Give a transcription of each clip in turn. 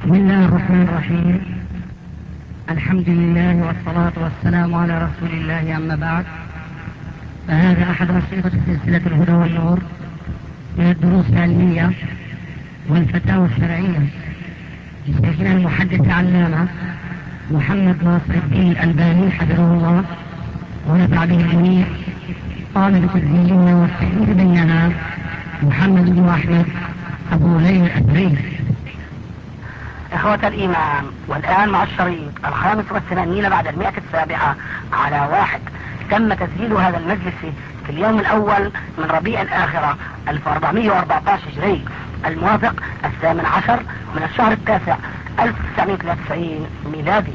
بسم الله الرحمن الرحيم. الحمد لله والصلاة والسلام على رسول الله، أما بعد، فهذا أحد أنشطة سلسلة الهدى والنور من الدروس العلمية والفتاوى الشرعية لشيخنا المحدث العلامة محمد ناصر الدين الألباني حفظه الله ونفع به الجميع. طالب تسجيلنا والتحديث بيننا محمد بن أحمد أبو ليلى الأثري. إخوة الإيمان، والآن مع الشريط 85 بعد 107 على 1. تم تسجيل هذا المجلس في اليوم الأول من ربيع الآخرة 1414 هجري، الموافق 18 من الشهر التاسع 1993 ميلادي.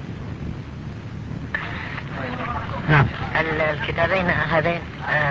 الكتابين هذين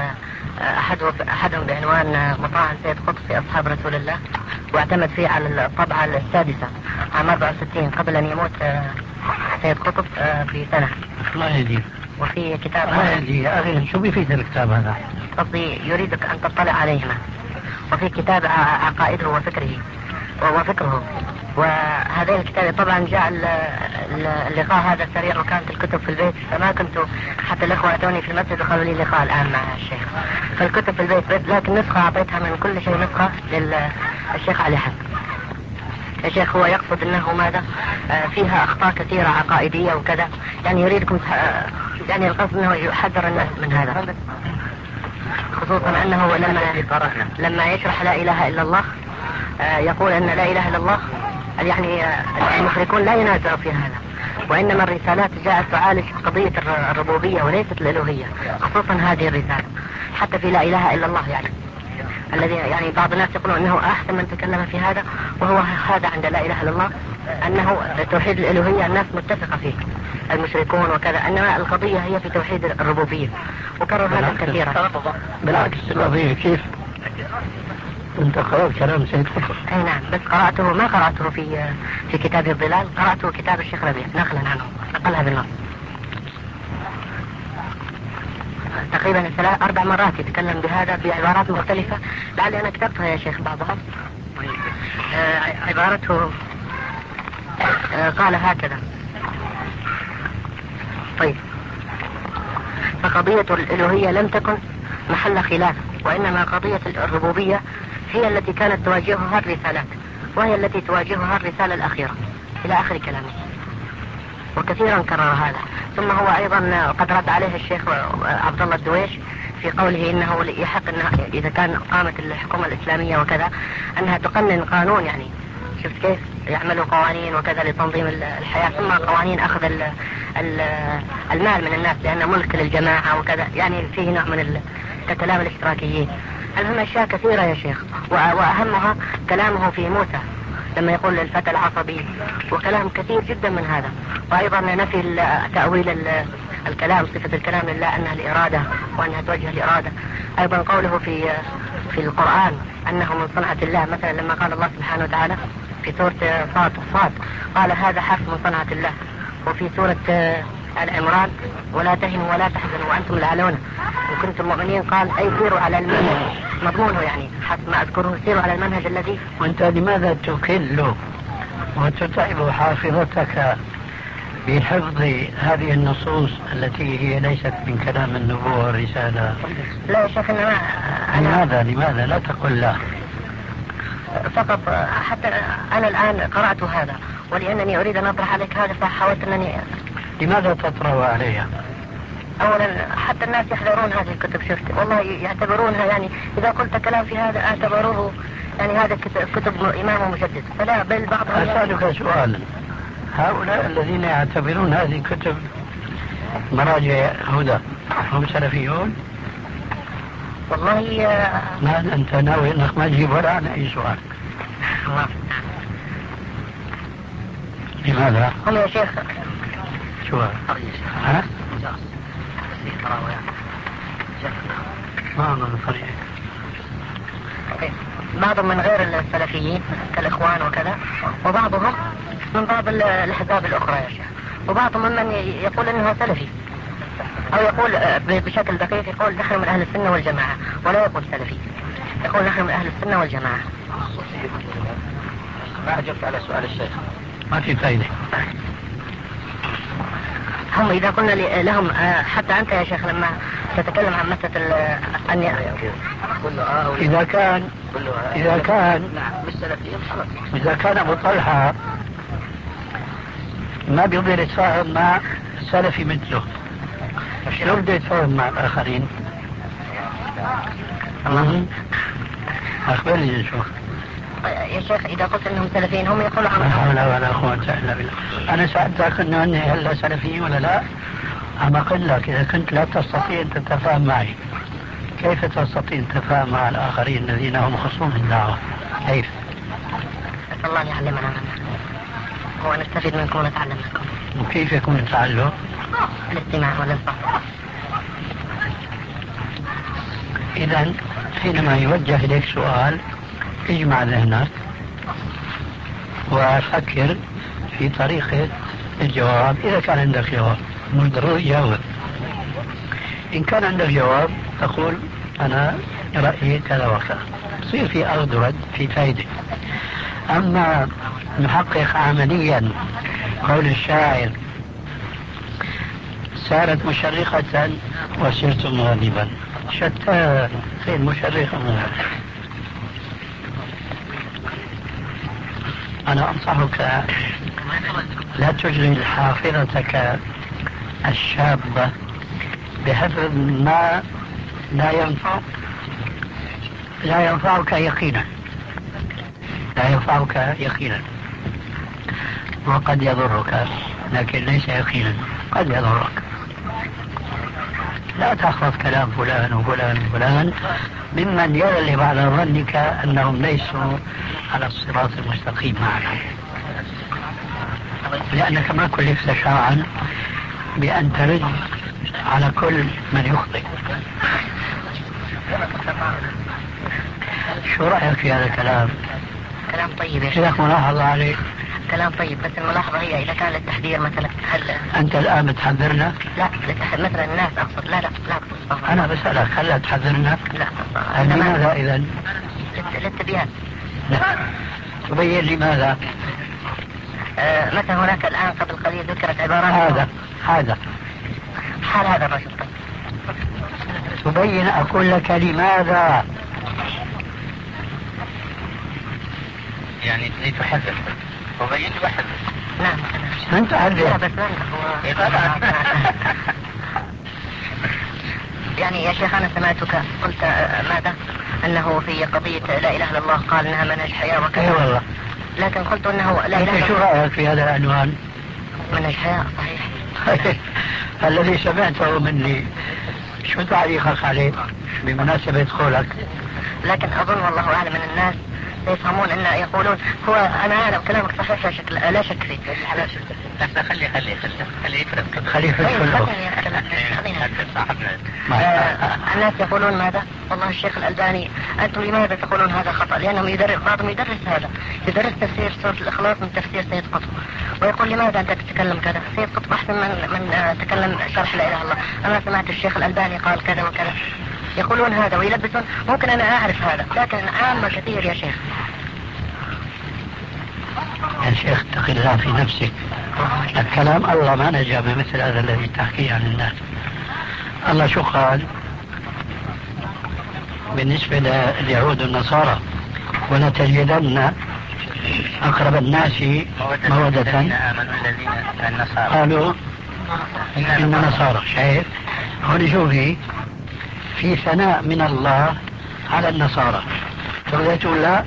أحدهم بعنوان مطاعن سيد قطب في أصحاب رسول الله، واعتمد فيه على الطبعة السادسة عام 64 قبل أن يموت سيد قطب بسنة. الله يهديه. وفي كتاب الله يهديه يا أخي، شو بيفيد الكتاب هذا؟ قصدي يريدك أن تطلع عليهما. وفي كتاب عقائده وفكره. وهذين الكتاب طبعا جاء اللقاء هذا سريع، وكانت الكتب في البيت، فما كنت حتى الأخوة أتوني في المسجد وقالوا لي لقاء الآن مع الشيخ، فالكتب في البيت، لكن نسخة أعطيتها من كل شيء نسخة للشيخ علي حسن. الشيخ هو يقصد أنه ماذا فيها أخطاء كثيرة عقائدية وكذا، يعني يريدكم يعني القصد أنه يحذر الناس من هذا، خصوصا أنه لما يشرح لا إله إلا الله يقول أن لا إله إلا الله، يعني المشركون لا ينازعوا في هذا، وإنما الرسالات جاءت تعالج قضية الربوبية وليست الألوهية، خصوصا هذه الرسالة حتى في لا إله إلا الله، يعني الذي يعني بعض الناس يقولون أنه أحسن من تكلم في هذا، وهو هذا عند لا إله إلا الله أنه توحيد الألوهية الناس متفقة فيه، المشركون وكذا، إنما القضية هي في توحيد الربوبية، وكرر هذا كثيرا. بالعكس القضية كيف؟ أنت قرأت كلام سيد قطب؟ أي نعم، بس ما قرأته في كتاب الظلال، قرأته كتاب الشيخ ربيع نقلا عنه، نقلها بالنص تقريبا 4 مرات يتكلم بهذا بعبارات مختلفة، لعلي أنا كتبتها يا شيخ بعضها. عبارته قال هكذا. طيب، فقضية الألوهية لم تكن محل خلاف، وإنما قضية الربوبية هي التي كانت تواجهها الرسالات، وهي التي تواجهها الرسالة الأخيرة، إلى آخر كلامه، وكثيرا كرر هذا. ثم هو أيضا قد رد عليه الشيخ عبد الله الدويش في قوله إنه يحق أنه إذا كان قامت الحكومة الإسلامية وكذا أنها تقنن قانون، يعني شفت كيف يعملوا قوانين وكذا لتنظيم الحياة، ثم قوانين أخذ المال من الناس لأنه ملك للجماعة وكذا، يعني فيه نوع من كلام الاشتراكيين. المهم أشياء كثيرة يا شيخ، وأهمها كلامه في موسى لما يقول للفتى العصبي، وكلام كثير جدا من هذا. وأيضا نفي تأويل الكلام، صفة الكلام لله أنها الإرادة وأنها توجه الإرادة. أيضا قوله في القرآن أنه من صنعة الله، مثلا لما قال الله سبحانه وتعالى في سورة صاد قال هذا حرف من صنعة الله، وفي سورة العمران ولا تهنوا ولا تحزنوا وأنتم الأعلون إن كنتم مؤمنين، قال أي سيروا على المنهج، مضمونه يعني حسب ما أذكره سيروا على المنهج الذي. وأنت لماذا تكل وتتعب حافظتك بحفظ هذه النصوص التي هي ليست من كلام النبوة والرسالة؟ لا يا شيخ، لماذا لا تقول لا؟ فقط حتى أنا الآن قرأت هذا، ولأنني أريد أن أطرح عليك هذا فحاولت أنني. لماذا تطرح عليها؟ أولا حتى الناس يحذرون هذه الكتب، شفت والله يعتبرونها، يعني إذا قلت كلام في هذا اعتبروه يعني هذا كتب إمام ومجدد، فلا بل بعضهم. أسألك سؤالا، هؤلاء الذين يعتبرون هذه الكتب مراجع هدى هم سلفيون؟ والله ما أنت ناوي أنك ما تجيب ولا عن أي سؤال. لماذا؟ هم يا شيخ شو ها؟ ما أظن فريق. بعضهم من غير السلفيين كالإخوان وكذا، وبعضهم من بعض الأحزاب الأخرى يا شيخ، وبعضهم ممن يقول أنه سلفي، أو يقول بشكل دقيق يقول نحن من أهل السنة والجماعة، ولا يقول سلفي، يقول نحن من أهل السنة والجماعة. ما أجبت على سؤال الشيخ. ما في فايدة. هم إذا قلنا لهم حتى أنت يا شيخ لما تتكلم عن مسألة أن إذا كان أبو طلحة ما بيقدر يتفاهم مع سلفي مثله، شو بده يتفاهم مع الآخرين؟ أخبرني شو يا شيخ إذا قلت أنهم سلفيين هم يقولوا لا حول ولا قوة إلا بالله. أنا سألتك أنه أني هلا سلفيين ولا لا؟ أما أقول لك إذا كنت لا تستطيع أن تتفاهم معي كيف تستطيع أن تتفاهم مع الآخرين الذين هم خصوم الدعوة؟ كيف؟ أسأل الله أن يعلمنا منه ونستفيد منكم ونتعلم منكم. وكيف يكون التعلم؟ الاستماع والإنصات. إذا حينما يوجه إليك سؤال اجمع ذهنك وفكر في طريقة الجواب. إذا كان عندك جواب مش ضروري جاوب. إن كان عندك جواب تقول أنا رأيي كذا وكذا، يصير في أخذ ورد في فايدة. أما نحقق عمليا قول الشاعر سارت مشرقة وسرت مغضبا، شتان فين مشرقة مغضبا. أنا أنصحك لا تشغل حافظتك الشابة بحفظ ما لا ينفعك يقينا، وقد يضرك لكن ليس يقينا، قد يضرك. لا تحفظ كلام فلان وفلان وفلان ممن يغلب على ظنك أنهم ليسوا على الصراط المستقيم معك، لأنك ما كلفت شرعا بأن ترد على كل من يخطئ. شو رأيك في هذا الكلام؟ كلام طيب يا شيخ. ملاحظة عليه؟ كلام طيب، بس الملاحظة هي إذا كان للتحذير مثلا هل أنت الآن بتحذرنا؟ لا مثلا الناس أقصد لا أنا بسألك هل تحذرنا؟ لا. لماذا إذا؟ للتبيان. تبين لماذا؟ مثلا هناك الآن قبل قليل ذكرت عبارات هذا حال هذا الرجل. تبين أقول لك لماذا؟ يعني لتحذر تبين بحذر. نعم من تحذر؟ لا بس يعني يا شيخ أنا سمعتك قلت ماذا؟ أنه في قضية لا إله إلا الله قال أنها منهج حياة وكذا. أي والله. لكن قلت أنه لا إله إلا الله. شو رأيك في هذا العنوان؟ منهج حياة صحيح. الذي سمعته مني شو تعليقك عليه بمناسبة قولك؟ لكن أظن والله أعلم أن الناس يفهمون أن يقولون هو أنا أعلم كلامك صحيح لا شك فيه. بس خلي يفرق. الناس يقولون ماذا؟ والله الشيخ الألباني أنتم لماذا تقولون هذا خطأ؟ لأنهم بعضهم يدرس تفسير سورة الإخلاص من تفسير سيد قطب، ويقول لماذا أنت تتكلم كذا؟ سيد قطب أحسن من تكلم شرح لا إله إلا الله. أنا سمعت الشيخ الألباني قال كذا وكذا، يقولون هذا ويلبسون. ممكن أنا أعرف هذا لكن عامة كثير يا شيخ. يا شيخ اتق الله في نفسك. الكلام الله ما نجا بمثل هذا الذي تحكيه عن الناس. الله شو قال بالنسبة لليهود والنصارى؟ ولتجدن أقرب الناس مودة قالوا إن نصارى. شايف هون شوفي في ثناء من الله على النصارى. تقدر تقول لا؟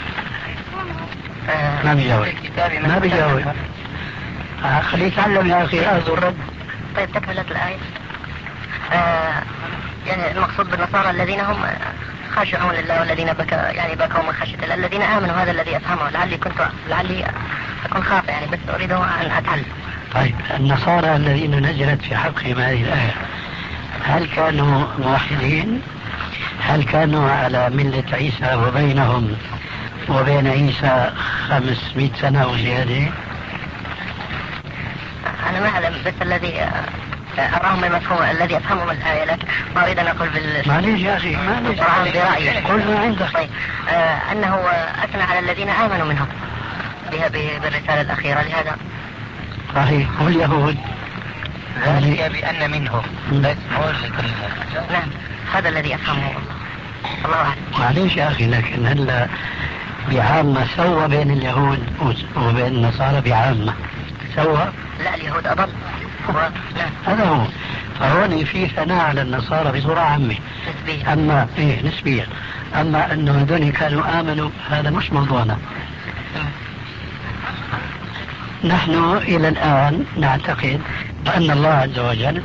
ما بيجاوب. خليه يتعلم يا أخي أخذ الرد. طيب تكملة الآية. يعني المقصود بالنصارى الذين هم خاشعون لله والذين بكوا من خشية الله، الذين آمنوا. هذا الذي أفهمه، لعلي أكون خاطئ يعني، بس أريد أن أتعلم. طيب النصارى الذين نزلت في حقهم هذه الآية هل كانوا موحدين؟ هل كانوا على ملة عيسى وبينهم وبين عيسى 500 سنة وزيادة؟ أنا ما أعلم، بس الذي أراهم بمفهوم الذي أفهمه من الآية، لكن ما أريد أن أقول معليش يا أخي برأيي. قل ما عندك. طيب أنه أثنى على الذين آمنوا منهم بالرسالة الأخيرة لهذا. صحيح. واليهود ذلك بأن منهم نعم، هذا الذي أفهمه الله أعلم. معليش يا أخي، لكن هلا بعامة سوى بين اليهود وبين النصارى بعامة سوى؟ لا، اليهود أضل. هذا هو. فهون في ثناء على النصارى بصورة عامة نسبيا. أما نسبيا. أما أنه هذول كانوا آمنوا هذا مش موضوعنا. نحن إلى الآن نعتقد أن الله عز وجل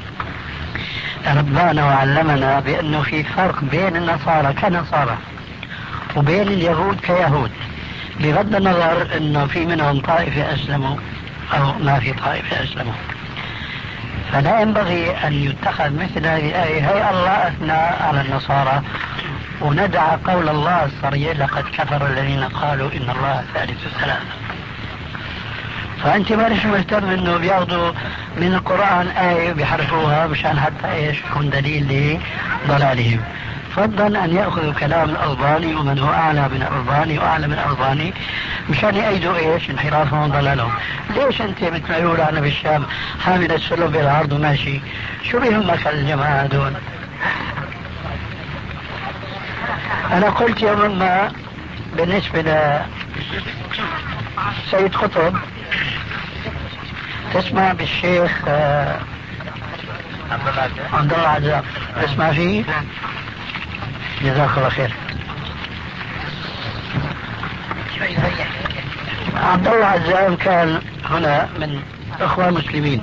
ربانا وعلمنا بأنه في فرق بين النصارى كنصارى وبين اليهود كيهود، بغض النظر أنه في منهم طائفة أسلموا أو ما في طائفة أسلموا. فلا ينبغي أن يتخذ مثل هذه الآية هي الله أثنى على النصارى وندع قول الله الصريح لقد كفر الذين قالوا إن الله ثالث ثلاثة. فأنت مالك مهتم أنه بياخذوا من القرآن آية بيحرفوها مشان حتى إيش يكون دليل لضلالهم. فضل أن يأخذوا كلام الألباني ومن هو أعلى من الألباني وأعلى من الألباني مشان يأيدوا إيش انحرافهم وضلالهم. ليش أنت مثل ما يقولوا أنا بالشام حامل السلم بالعرض وماشي؟ شو بيهمك الجماعة دول؟ أنا قلت يوما ما بالنسبة لسيد قطب تسمع بالشيخ عبد الله عزام، تسمع فيه؟ جزاك الله خير. عبد الله عزام كان هنا من اخوة مسلمين،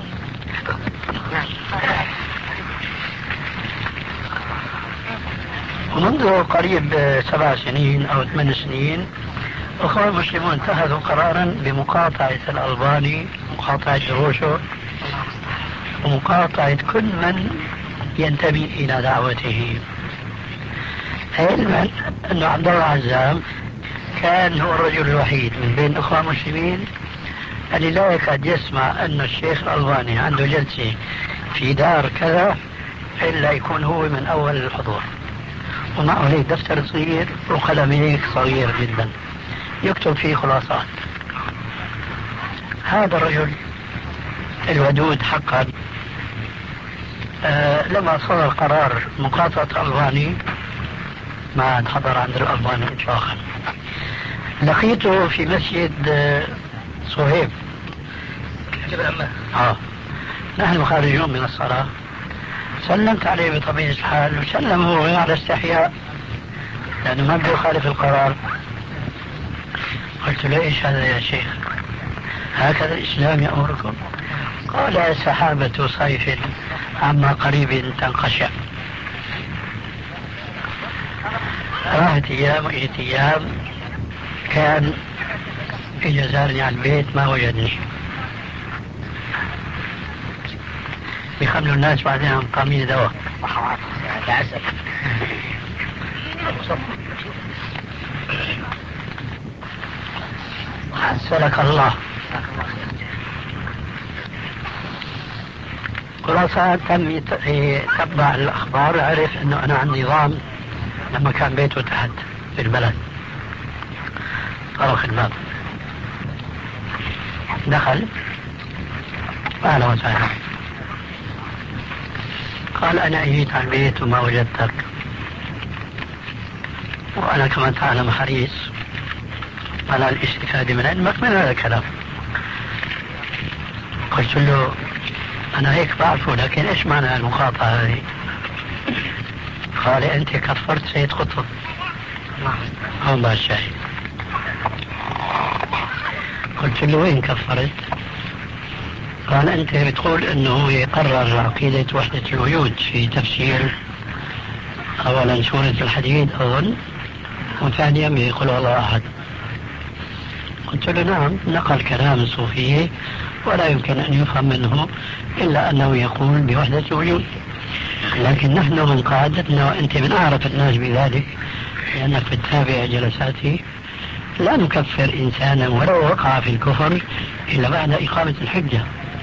ومنذ قريب 7 سنين او 8 سنين اخوة المسلمون اتخذوا قرارا بمقاطعة الألباني، مقاطعة دروشه، ومقاطعة كل من ينتمي الى دعوته، علما أن عبد الله عزام كان هو الرجل الوحيد من بين الأخوة المسلمين اللي لا يكاد يسمع أن الشيخ الألباني عنده جلسة في دار كذا إلا يكون هو من أول الحضور، ومعه هيك دفتر صغير وقلم هيك صغير جدا يكتب فيه خلاصات. هذا الرجل الودود حقا لما صدر قرار مقاطعة الألباني ما عاد حضر عند الألباني إطلاقا. لقيته في مسجد صهيب نحن خارجون من الصلاة، سلمت عليه بطبيعة الحال وسلم هو على استحياء لأنه ما بده يخالف القرار. قلت له إيش هذا يا شيخ؟ هكذا الإسلام يأمركم؟ قال سحابة صيف عما قريب تنقشع. راحت أيام وإجت أيام، كان إجا زارني على البيت ما وجدني، يخلوا الناس بعدين قامين دواء للأسف. حسنك الله. خلاصة تم يتبع الأخبار، عرف أنه أنا عندي نظام لما كان بيته تحت في البلد. طرق الباب، دخل، أهلا وسهلا. قال أنا أجيت على البيت وما وجدتك، وأنا كما تعلم حريص على الاستفادة من علمك من هذا الكلام. قلت له أنا هيك بعرفه، لكن إيش معنى المقاطعة هذه؟ قال أنت كفرت سيد قطب. هون بقى الشاهد. قلت له وين كفرت؟ قال أنت بتقول أنه يقرر عقيدة وحدة الوجود في تفسير أولا سورة الحديد أظن، وثانيا يقول الله أحد. قلت له نعم، نقل كلام الصوفية ولا يمكن أن يفهم منه إلا أنه يقول بوحدة الوجود، لكن نحن من قاعدتنا وأنت من أعرف الناس بذلك لأنك بتتابع جلساته، لا نكفر إنسانا ولو وقع في الكفر إلا بعد إقامة الحجة.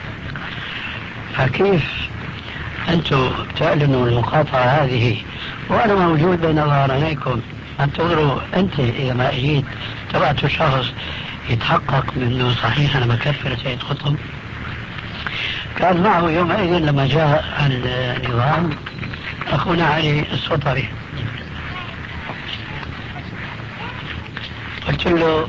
فكيف أنتم تعلنوا المقاطعة هذه وأنا موجود بين ظهرانيكم؟ أن تنظروا أنت إذا ما أجيت تبعت شخص يتحقق منه صحيح أنا بكفر سيد قطب، كان معه يومئذ لما جاء النظام أخونا علي السطري، قلت له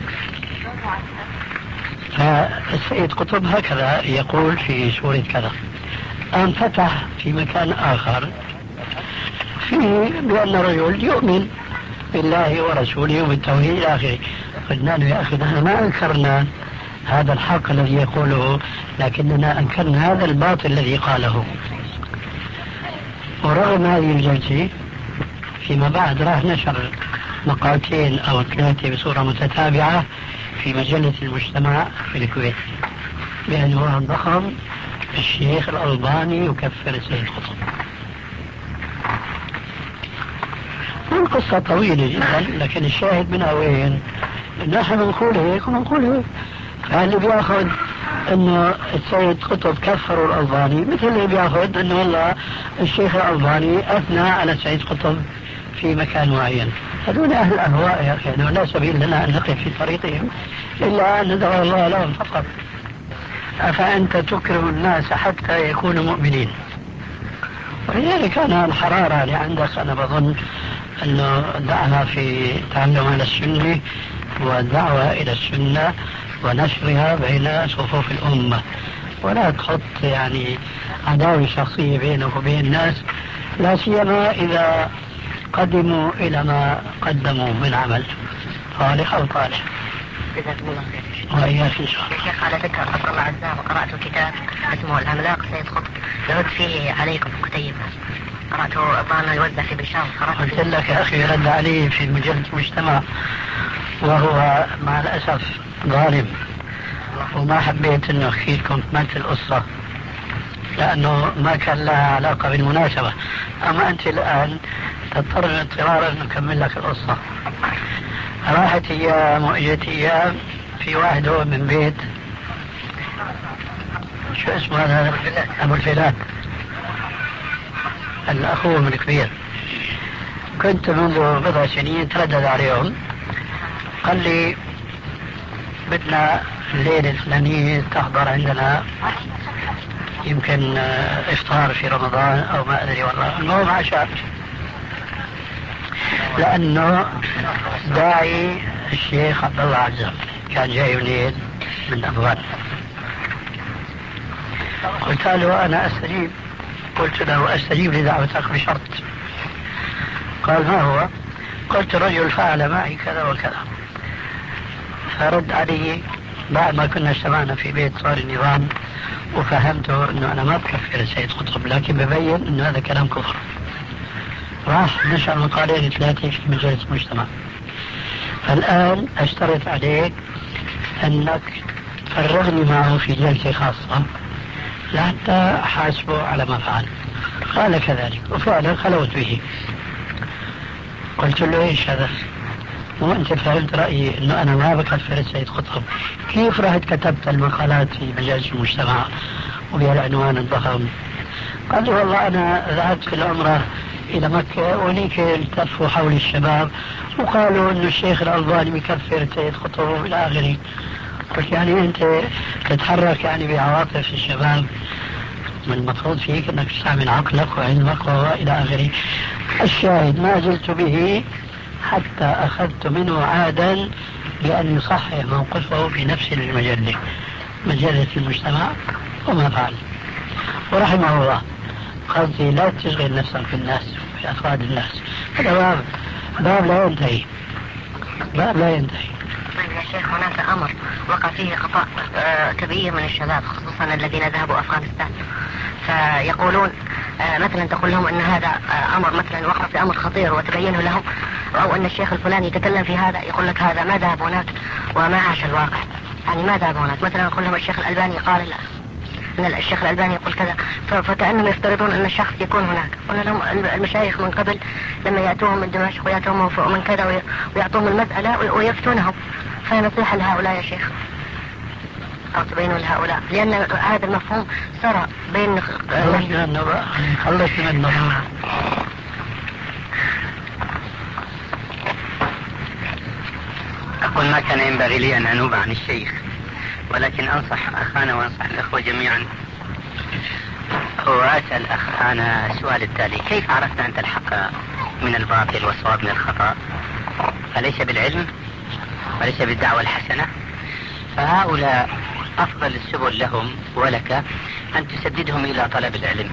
السيد قطب هكذا يقول في سورة كذا، أن فتح في مكان آخر فيه بأن الرجل يؤمن بالله ورسوله وبالتوحيد إلى آخره. قلنا له يا أخي نحن ما أنكرنا هذا الحق الذي يقوله، لكننا أنكرنا هذا الباطل الذي قاله. ورغم هذه الجلسة فيما بعد راح نشر مقالتين أو ثلاثة بصورة متتابعة في مجلة المجتمع في الكويت بعنوان ضخم: الشيخ الألباني يكفر السيد قطب. والقصة طويلة جدا، لكن الشاهد منها وين؟ نحن نقول هيك ونقول هيك. فاللي بياخذ انه السيد قطب كفروا الألباني مثل اللي بياخذ انه والله الشيخ الألباني اثنى على السيد قطب في مكان معين. هذول اهل الاهواء يا اخي، لا سبيل لنا ان نقف في طريقهم الا ان ندعو الله لهم فقط. افانت تكره الناس حتى يكونوا مؤمنين. ولذلك أنا الحرارة اللي عندك أنا بظن أنه دعها في تعلم على السنة والدعوة إلى السنة ونشرها بين صفوف الأمة، ولا تحط يعني عداوة شخصية بينك وبين الناس، لا سيما إذا قدموا إلى ما قدموا من عمل صالح أو طالح. جزاكم الله خير. وإياك إن شاء الله. يا شيخ على ذكر عبد الله عزام وقرأت كتاب اسمه العملاق سيد قطب يرد فيه عليكم في كتيب، قرأته الظاهر يوزع في بشار. قلت لك يا أخي رد عليه في مجلة المجتمع وهو مع الأسف ظالم، وما حبيت أنه أحكي لكم مات القصة لأنه ما كان لها علاقة بالمناسبة. أما أنت الآن تضطر اضطرارا أن نكمل لك القصة. راحت أيام وإجت أيام، في واحد هو من بيت شو اسمه هذا أبو الفلات الأخوهم الكبير، كنت منذ بضع سنين تردد عليهم، قال لي بدنا الليلة الفلانية تحضر عندنا يمكن إفطار في رمضان أو ما أدري والله، المهم عشاء، لأنه داعي الشيخ عبد الله عزام كان جاي منين من أفغان. قلت له أنا أستجيب، قلت له أستجيب لدعوتك بشرط. قال ما هو؟ قلت رجل فعل معي كذا وكذا. فرد علي بعد ما كنا اجتمعنا في بيت صار النظام وفهمته أنه أنا ما بكفر السيد قطب، لكن ببين أنه هذا كلام كفر. راح نشر مقالين ثلاثة في مجلة المجتمع. فالآن أشترط عليك أنك تفرغني معه في جلسة خاصة لحتى أحاسبه على ما فعل. قال كذلك، وفعلا خلوت به. قلت له ايش هذا؟ وانت فهمت رأيي انه انا ما بكفر السيد قطب، كيف رحت كتبت المقالات في مجالس المجتمع وبهالعنوان الضخم؟ قال لي والله انا ذهبت في العمرة الى مكة وليك التفوا حول الشباب وقالوا انه الشيخ الألباني بكفر السيد قطب والى اخره. قلت يعني انت تتحرك يعني بعواطف الشباب، من المفروض فيك انك تستعمل عقلك وعلمك والى اخره. الشاهد ما زلت به حتى اخذت منه عادا بان يصحح موقفه في نفس المجله، مجله المجتمع، وما فعل. ورحمه الله. قصدي لا تشغل نفسك بالناس في افراد الناس، هذا باب لا ينتهي، باب لا ينتهي. طيب يا شيخ، هناك أمر وقع فيه خطأ كبير من الشباب خصوصا الذين ذهبوا أفغانستان، فيقولون مثلا تقول لهم أن هذا أمر مثلا وقع في أمر خطير وتبينه لهم، أو أن الشيخ الفلاني يتكلم في هذا، يقول لك هذا ما ذهب هناك وما عاش الواقع، يعني ما ذهب هناك. مثلا أقول لهم الشيخ الألباني قال لا، أن الشيخ الألباني يقول كذا، فكأنهم يفترضون أن الشخص يكون هناك. قلنا لهم المشايخ من قبل لما يأتوهم من دمشق ويأتوهم من كذا ويعطوهم المسألة ويفتونهم، فنصيحة لهؤلاء يا شيخ أو تبينوا لهؤلاء، لأن هذا المفهوم سرى بين خلص منه. أقول يقول ما كان ينبغي لي أن أنوب عن الشيخ، ولكن أنصح أخانا وأنصح الأخوة جميعا. وأسأل أخانا السؤال التالي: كيف عرفت أن تلحق من الباطل والصواب من الخطأ؟ أليس بالعلم وليس بالدعوة الحسنة؟ فهؤلاء أفضل السبل لهم ولك أن تسددهم إلى طلب العلم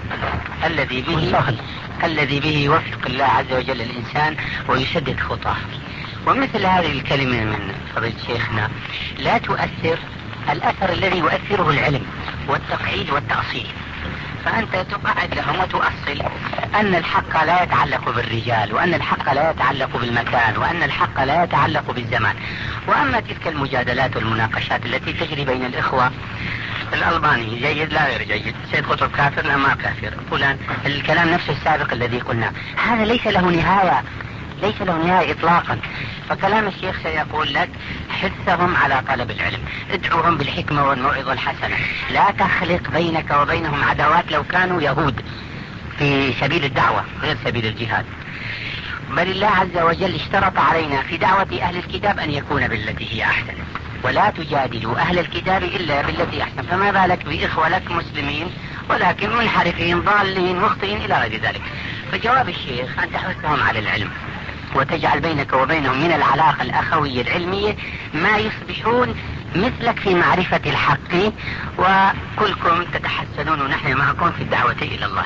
الذي به يوفق الله عز وجل الإنسان ويسدد خطاه. ومثل هذه الكلمة من فضيلة شيخنا لا تؤثر الأثر الذي يؤثره العلم والتقعيد والتأصيل. فأنت تقعد لهم وتؤصل أن الحق لا يتعلق بالرجال، وأن الحق لا يتعلق بالمكان، وأن الحق لا يتعلق بالزمان. وأما تلك المجادلات والمناقشات التي تجري بين الإخوة، الألباني جيد لا غير جيد، سيد قطب كافر لا ما كافر، فلان الكلام نفسه السابق الذي قلنا، هذا ليس له نهاية، ليس له نهاية إطلاقا. فكلام الشيخ سيقول لك: حثهم على طلب العلم، ادعوهم بالحكمة والموعظة الحسنة، لا تخلق بينك وبينهم عداوات لو كانوا يهود في سبيل الدعوة غير سبيل الجهاد. بل الله عز وجل اشترط علينا في دعوة أهل الكتاب أن يكون بالتي هي أحسن، ولا تجادلوا أهل الكتاب إلا بالتي أحسن. فما بالك بإخوة لك مسلمين ولكن منحرفين ضالين مخطئين إلى غير ذلك. فجواب الشيخ أن تحثهم على العلم وتجعل بينك وبينهم من العلاقة الأخوية العلمية ما يصبحون مثلك في معرفة الحق، وكلكم تتحسنون ونحن معكم في الدعوة إلى الله.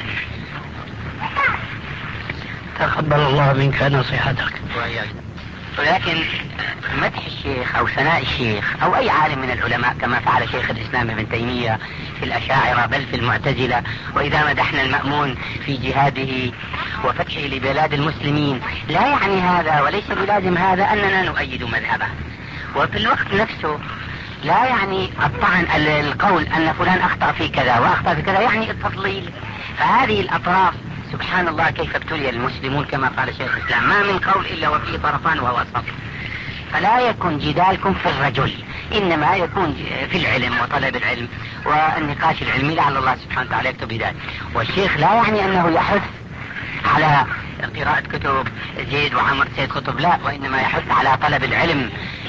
تقبل الله منك نصيحتك. ولكن مدح الشيخ أو ثناء الشيخ أو أي عالم من العلماء كما فعل شيخ الإسلام ابن تيمية في الأشاعرة بل في المعتزلة، وإذا مدحنا المأمون في جهاده وفتحه لبلاد المسلمين، لا يعني هذا وليس بلازم هذا أننا نؤيد مذهبه. وفي الوقت نفسه لا يعني الطعن القول أن فلان أخطأ في كذا وأخطأ في كذا يعني التضليل. فهذه الأطراف سبحان الله كيف ابتلي المسلمون كما قال شيخ الإسلام: ما من قول إلا وفيه طرفان وهو وسط. فلا يكن جدالكم في الرجل، إنما يكون في العلم وطلب العلم والنقاش العلمي لعل الله سبحانه وتعالى يكتب بذلك. والشيخ لا يعني أنه يحث على قراءة كتب زيد وعمر سيد قطب، لا، وإنما يحث على طلب العلم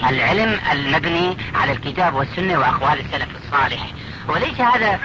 المبني على الكتاب والسنة وأقوال السلف الصالح. وليس هذا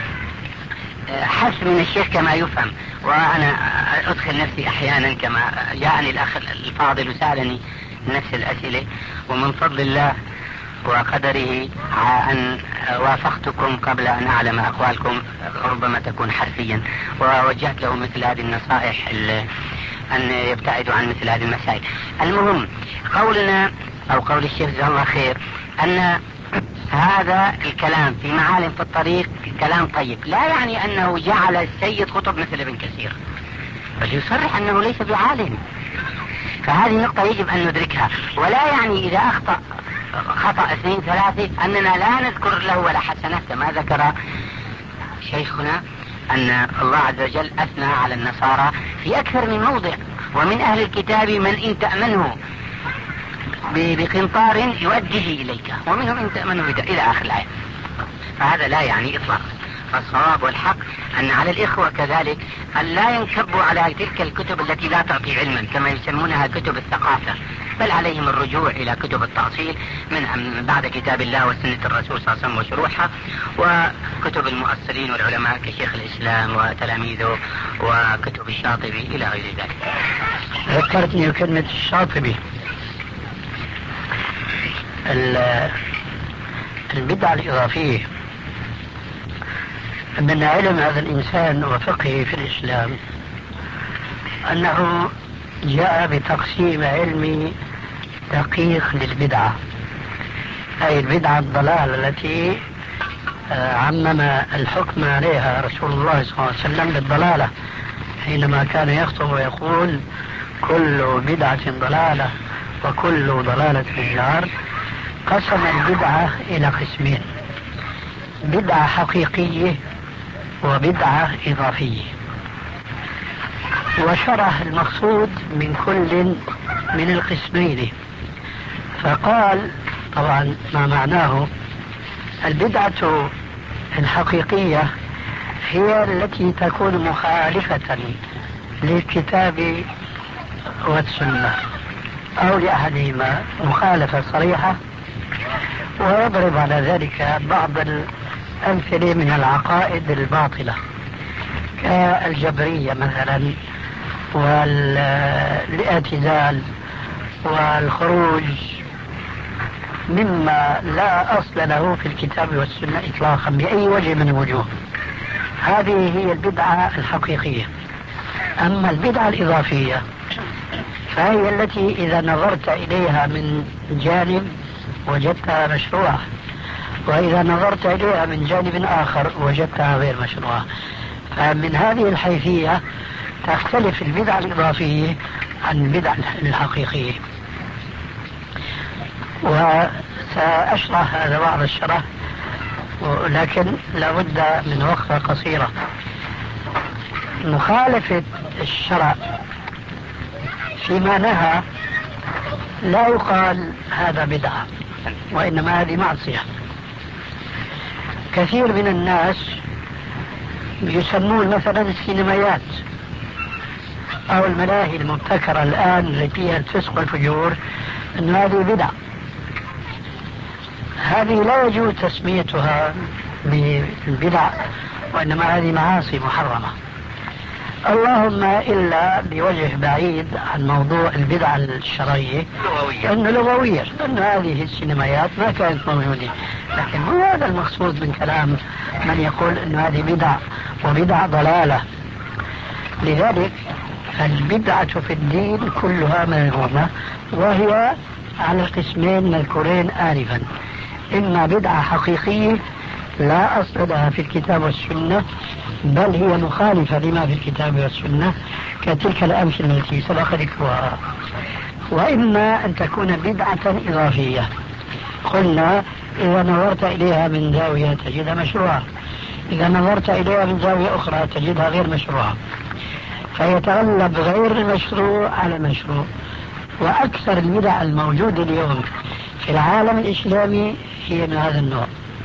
حث من الشيخ كما يفهم. وأنا أدخل نفسي أحيانا كما جاءني الأخ الفاضل وسألني نفس الأسئلة، ومن فضل الله وقدره أن وافقتكم قبل أن أعلم أقوالكم ربما تكون حرفيا، ووجهت له مثل هذه النصائح أن يبتعدوا عن مثل هذه المسائل. المهم قولنا أو قول الشيخ جزاه الله خير أن هذا الكلام في معالم في الطريق كلام طيب، لا يعني أنه جعل السيد قطب مثل ابن كثير، بل يصرح أنه ليس بعالم. فهذه نقطة يجب أن ندركها. ولا يعني إذا أخطأ خطأ 2 3 أننا لا نذكر له ولا حسنة، كما ذكر شيخنا أن الله عز وجل أثنى على النصارى في أكثر من موضع: ومن أهل الكتاب من إن تأمنه بقنطار يؤديه إليك ومنهم إن تأمنه إلى آخر الآية. فهذا لا يعني إطلاقا. فالصواب والحق أن على الإخوة كذلك أن لا ينكبوا على تلك الكتب التي لا تعطي علما كما يسمونها كتب الثقافة، بل عليهم الرجوع إلى كتب التأصيل من بعد كتاب الله وسنة الرسول صلى الله عليه وسلم وشروحها، وكتب المؤصلين والعلماء كشيخ الإسلام وتلاميذه وكتب الشاطبي إلى غير ذلك. ذكرتني بكلمة الشاطبي. البدعة الإضافية من علم هذا الإنسان وفقهه في الإسلام أنه جاء بتقسيم علمي دقيق للبدعة، أي البدعة الضلال التي عمم الحكم عليها رسول الله صلى الله عليه وسلم بالضلالة حينما كان يخطب ويقول: كل بدعة ضلالة وكل ضلالة في النار. قسم البدعة إلى قسمين: بدعة حقيقية وبدعة إضافية، وشرح المقصود من كل من القسمين. فقال طبعا ما معناه: البدعة الحقيقية هي التي تكون مخالفة للكتاب والسنة أو لأحدهما مخالفة صريحة ويضرب على ذلك بعض الأمثلة من العقائد الباطلة كالجبرية مثلا والاعتزال والخروج مما لا أصل له في الكتاب والسنة إطلاقا بأي وجه من الوجوه. هذه هي البدعة الحقيقية. أما البدعة الإضافية فهي التي إذا نظرت إليها من جانب وجدتها مشروعة، وإذا نظرت إليها من جانب آخر وجدتها غير مشروعة. فمن هذه الحيثية تختلف البدعة الإضافية عن البدعة الحقيقية. وسأشرح هذا بعض الشرح، ولكن لابد من وقفة قصيرة. مخالفة الشرع فيما نهى لا يقال هذا بدعة، وإنما هذه معصية. كثير من الناس يسمون مثلا السينمايات أو الملاهي المبتكرة الآن اللي فيها الفسق والفجور أن هذه بدعة. هذه لا يجوز تسميتها بالبدع، وإنما هذه معاصي محرمة. اللهم إلا بوجه بعيد عن موضوع البدع الشرعية أنه لغوية، لأن هذه السينمايات ما كانت موجودة. لكن مو هذا المقصود من كلام من يقول أن هذه بدع وبدع ضلالة. لذلك البدعة في الدين كلها مذمومة، وهي على قسمين مذكورين آنفا: إما بدعة حقيقية لا أصل لها في الكتاب والسنة، بل هي مخالفة لما في الكتاب والسنة كتلك الأمثلة التي سبق ذكرها، وإما أن تكون بدعة إضافية. قلنا إذا نظرت إليها من زاوية تجدها مشروعة، إذا نظرت إليها من زاوية أخرى تجدها غير مشروعة، فيتغلب غير المشروع على المشروع. وأكثر البدع الموجودة اليوم في العالم الإسلامي هي من هذا النوع.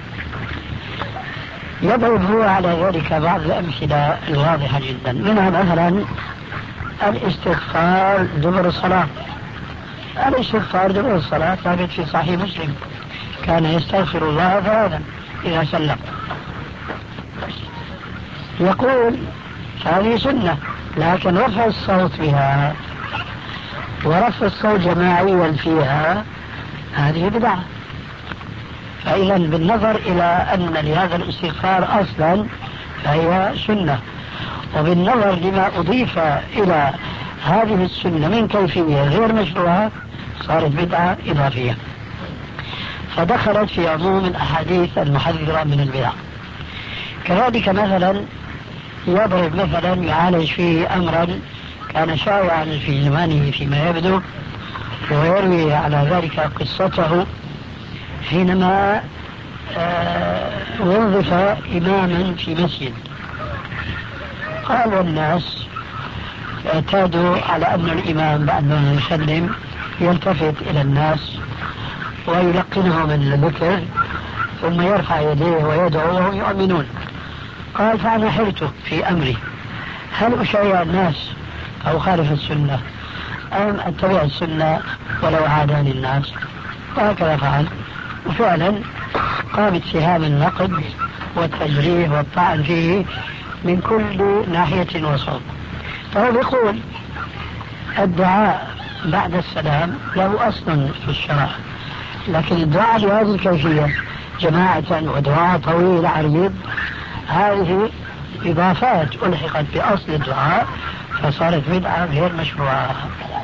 يضرب هو على ذلك بعض الأمثلة الواضحة جدا، منها مثلا الاستغفار دبر الصلاة. الاستغفار دبر الصلاة ثابت في صحيح مسلم: كان يستغفر الله ثلاثا إذا سلم. يقول هذه سنة، لكن رفع الصوت بها ورفع الصوت جماعيا فيها هذه بدعة. فإذا بالنظر إلى أن لهذا الاستغفار أصلا فهي سنة، وبالنظر لما أضيف إلى هذه السنة من كيفية غير مشروعة صارت بدعة إضافية، فدخلت في عموم الأحاديث المحذرة من البدع. كذلك مثلا يضرب مثلا يعالج فيه أمرا كان شائعا في زمانه فيما يبدو، ويروي على ذلك قصته حينما وظف إماما في مسجد. قال الناس اعتادوا على أن الإمام بعد ما يسلم يلتفت إلى الناس ويلقنهم الذكر ثم يرفع يديه ويدعو وهم يؤمنون. قال فأنا حرت في أمري، هل أشيع الناس أو خالف السنة أم أتبع السنة ولو عاداني الناس؟ وهكذا فعل، وفعلا قامت سهام النقد والتجريح والطعن فيه من كل ناحية وصوب. فهو يقول الدعاء بعد السلام له أصل في الشرع، لكن الدعاء بهذه الكيفية جماعة ودعاء طويل عريض هذه إضافات ألحقت بأصل الدعاء فصارت بدعة غير مشروعة.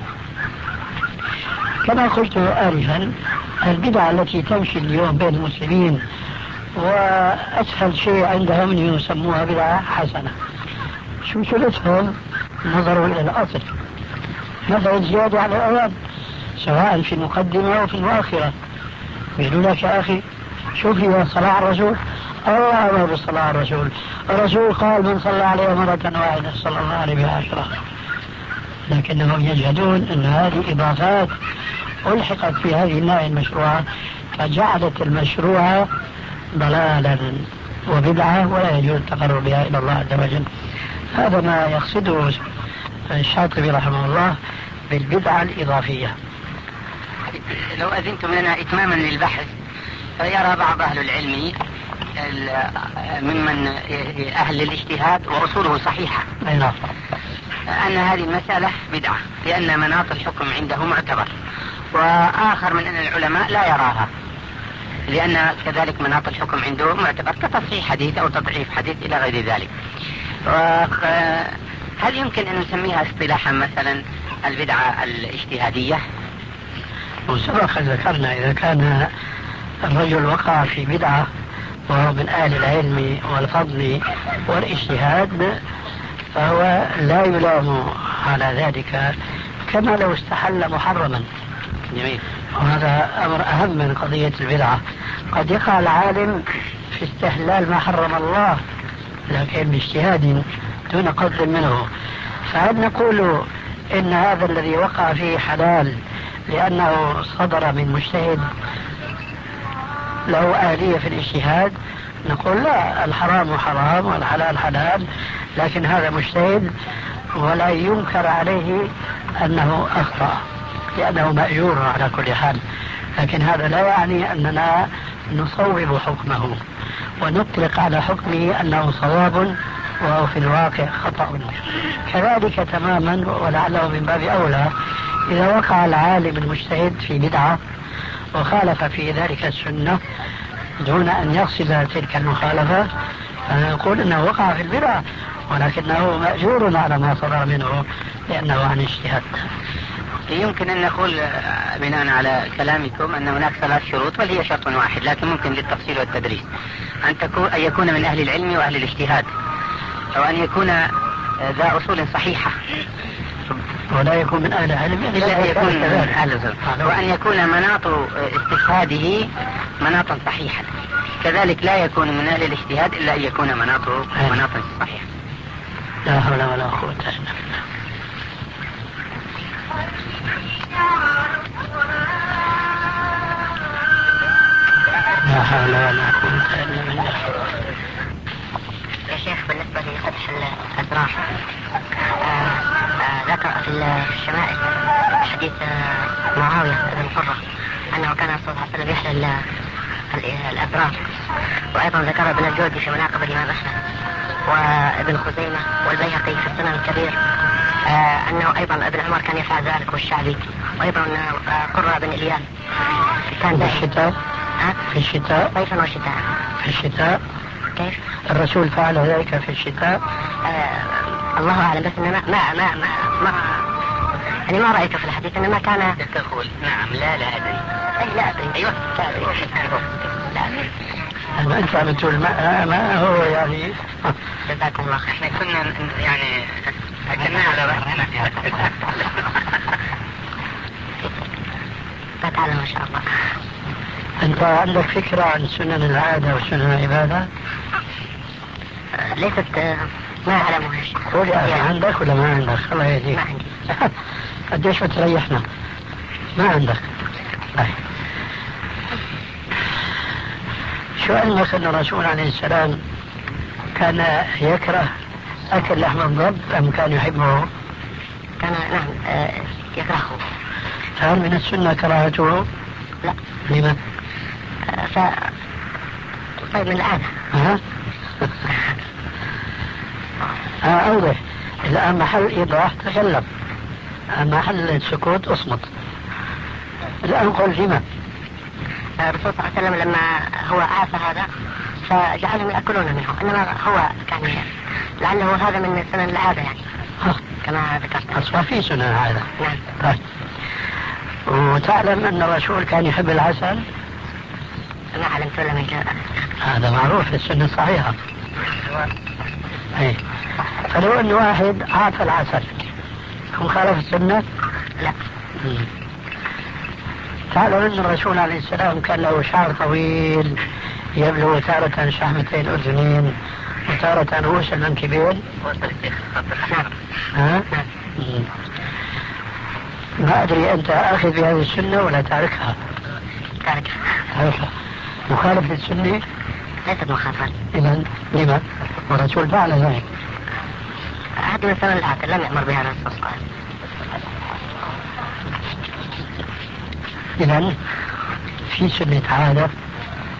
كما قلت آنفا البدع التي تمشي اليوم بين المسلمين وأسهل شيء عندهم يسموها بدعة حسنة. شو شغلتهم؟ نظروا إلى الأصل، مثلا زيادة على الأوان سواء في المقدمة أو في المؤخرة. يقولوا لك يا أخي شوف هي صلاة على الرسول، الله أمر بالصلاة على الرسول، الرسول قال من صلى عليه مرة واحدة صلى الله عليه بعشرة. لكنهم يجهدون أن هذه إضافات ألحقت في هذه الناحية المشروعة فجعلت المشروعة ضلالا وبدعة ولا يجوز التقرب بها إلى الله عز وجل. هذا ما يقصده الشاطبي رحمه الله بالبدعة الإضافية. لو أذنتم لنا إتماما للبحث، فيرى بعض أهل العلم ممن أهل الاجتهاد وأصوله صحيحة أن هذه المسألة بدعة لأن مناط الحكم عنده معتبر، وآخر من أن العلماء لا يراها لأن كذلك مناط الحكم عنده معتبر كتصحيح حديث أو تضعيف حديث إلى غير ذلك. هل يمكن أن نسميها اصطلاحا مثلا البدعة الاجتهادية؟ وسبق ذكرنا إذا كان الرجل وقع في بدعة وهو من أهل العلم والفضل والاجتهاد فهو لا يلام على ذلك كما لو استحل محرما. جميل. وهذا أمر أهم من قضية البدعة. قد يقع العالم في استحلال ما حرم الله لكن باجتهاد دون قصد منه، فهل نقول إن هذا الذي وقع فيه حلال لأنه صدر من مجتهد له آلية في الاجتهاد؟ نقول لا، الحرام حرام والحلال حلال، لكن هذا مجتهد ولا ينكر عليه أنه أخطأ لأنه مأجور على كل حال، لكن هذا لا يعني أننا نصوب حكمه ونطلق على حكمه أنه صواب وهو في الواقع خطأ. كذلك تماما ولعله من باب أولى إذا وقع العالم المجتهد في بدعة وخالف في ذلك السنة دون أن يقصد تلك المخالفة فنقول أنه وقع في البدعة ولكنه مأجور على ما صدر منه لأنه عن اجتهاد. يمكن أن نقول بناء على كلامكم أن هناك 3 شروط بل هي شرط واحد، لكن ممكن للتفصيل والتدريس أن يكون من أهل العلم وأهل الاجتهاد، أو أن يكون ذا أصول صحيحة ولا يكون من أهل العلم إلا يكون من أهل العلم، وأن يكون مناط استشهاده مناطا صحيحة، كذلك لا يكون من أهل الاجتهاد إلا أن يكون مناطا صحيحة. لا حول ولا قوة إلا بالله. لا حول ولا قوة إلا بالله. يا شيخ بالنسبة لفتح الأزرار ذكر في الشمائل حديث معاوية بن قرة أنه كان صلى الله عليه وسلم يحلل الأزرار، وأيضا ذكر ابن الجوزي في مناقب الإمام أحمد وابن خزيمة والبيهقي في السنن الكبير أنه أيضا ابن عمر كان يفعل ذلك والشعبي، وأيضا قرة بن إلياس كان في الشتاء في الشتاء صيفا وشتاء. في الشتاء كيف الرسول فعل ذلك في الشتاء؟ الله أعلم، بس إنما ما يعني ما رأيته في الحديث إنما كان تقول نعم لا أدري. لا أدري. أيوة لا أدري. لا أدري. أنت عم تقول ما هو يعني. جزاكم الله خير. احنا كنا يعني كنا على رأسنا فتعالى ما شاء الله. أنت عندك فكرة عن سنن العادة وسنن العبادة؟ ليست ما أعلمها. قول يا أخي عندك ولا ما عندك؟ الله يهديك. ما عندي. قديش بتريحنا؟ ما عندك. شو علمك أن الرسول عليه السلام كان يكره أكل لحم الضب أم كان يحبه؟ كان نعم يكرهه. فهل من السنة كراهته؟ لا. لما؟ طيب من العادة. أوضح. الآن محل إيضاح تكلم، محل السكوت أصمت. الآن قل لما؟ الرسول صلى الله عليه وسلم لما هو عاف هذا فجعلهم يأكلون منه، إنما هو كان لعله هذا من سنن العادة يعني كما ذكرت. أصلا في سنن العادة. نعم. طيب. وتعلم أن الرسول كان يحب العسل؟ ما علمت ولا من جاء. هذا معروف في السنة الصحيحة. فلو أن واحد أعطى العسل هم خالف السنة؟ لا. تعلم أن الرسول عليه السلام كان له شعر طويل يبلغ تارة شحمتين أذنين وتارة رؤوس المنكبين. ما أدري أنت آخذ بهذه السنة ولا تاركها؟ تاركها. مخالف للسنة؟ ليست مخالفة. إذن لما؟ والرسول فعل ذلك. هذا من سنن العادة لم يأمر بها الرسول صلى الله عليه وسلم. إذن في سنة عادة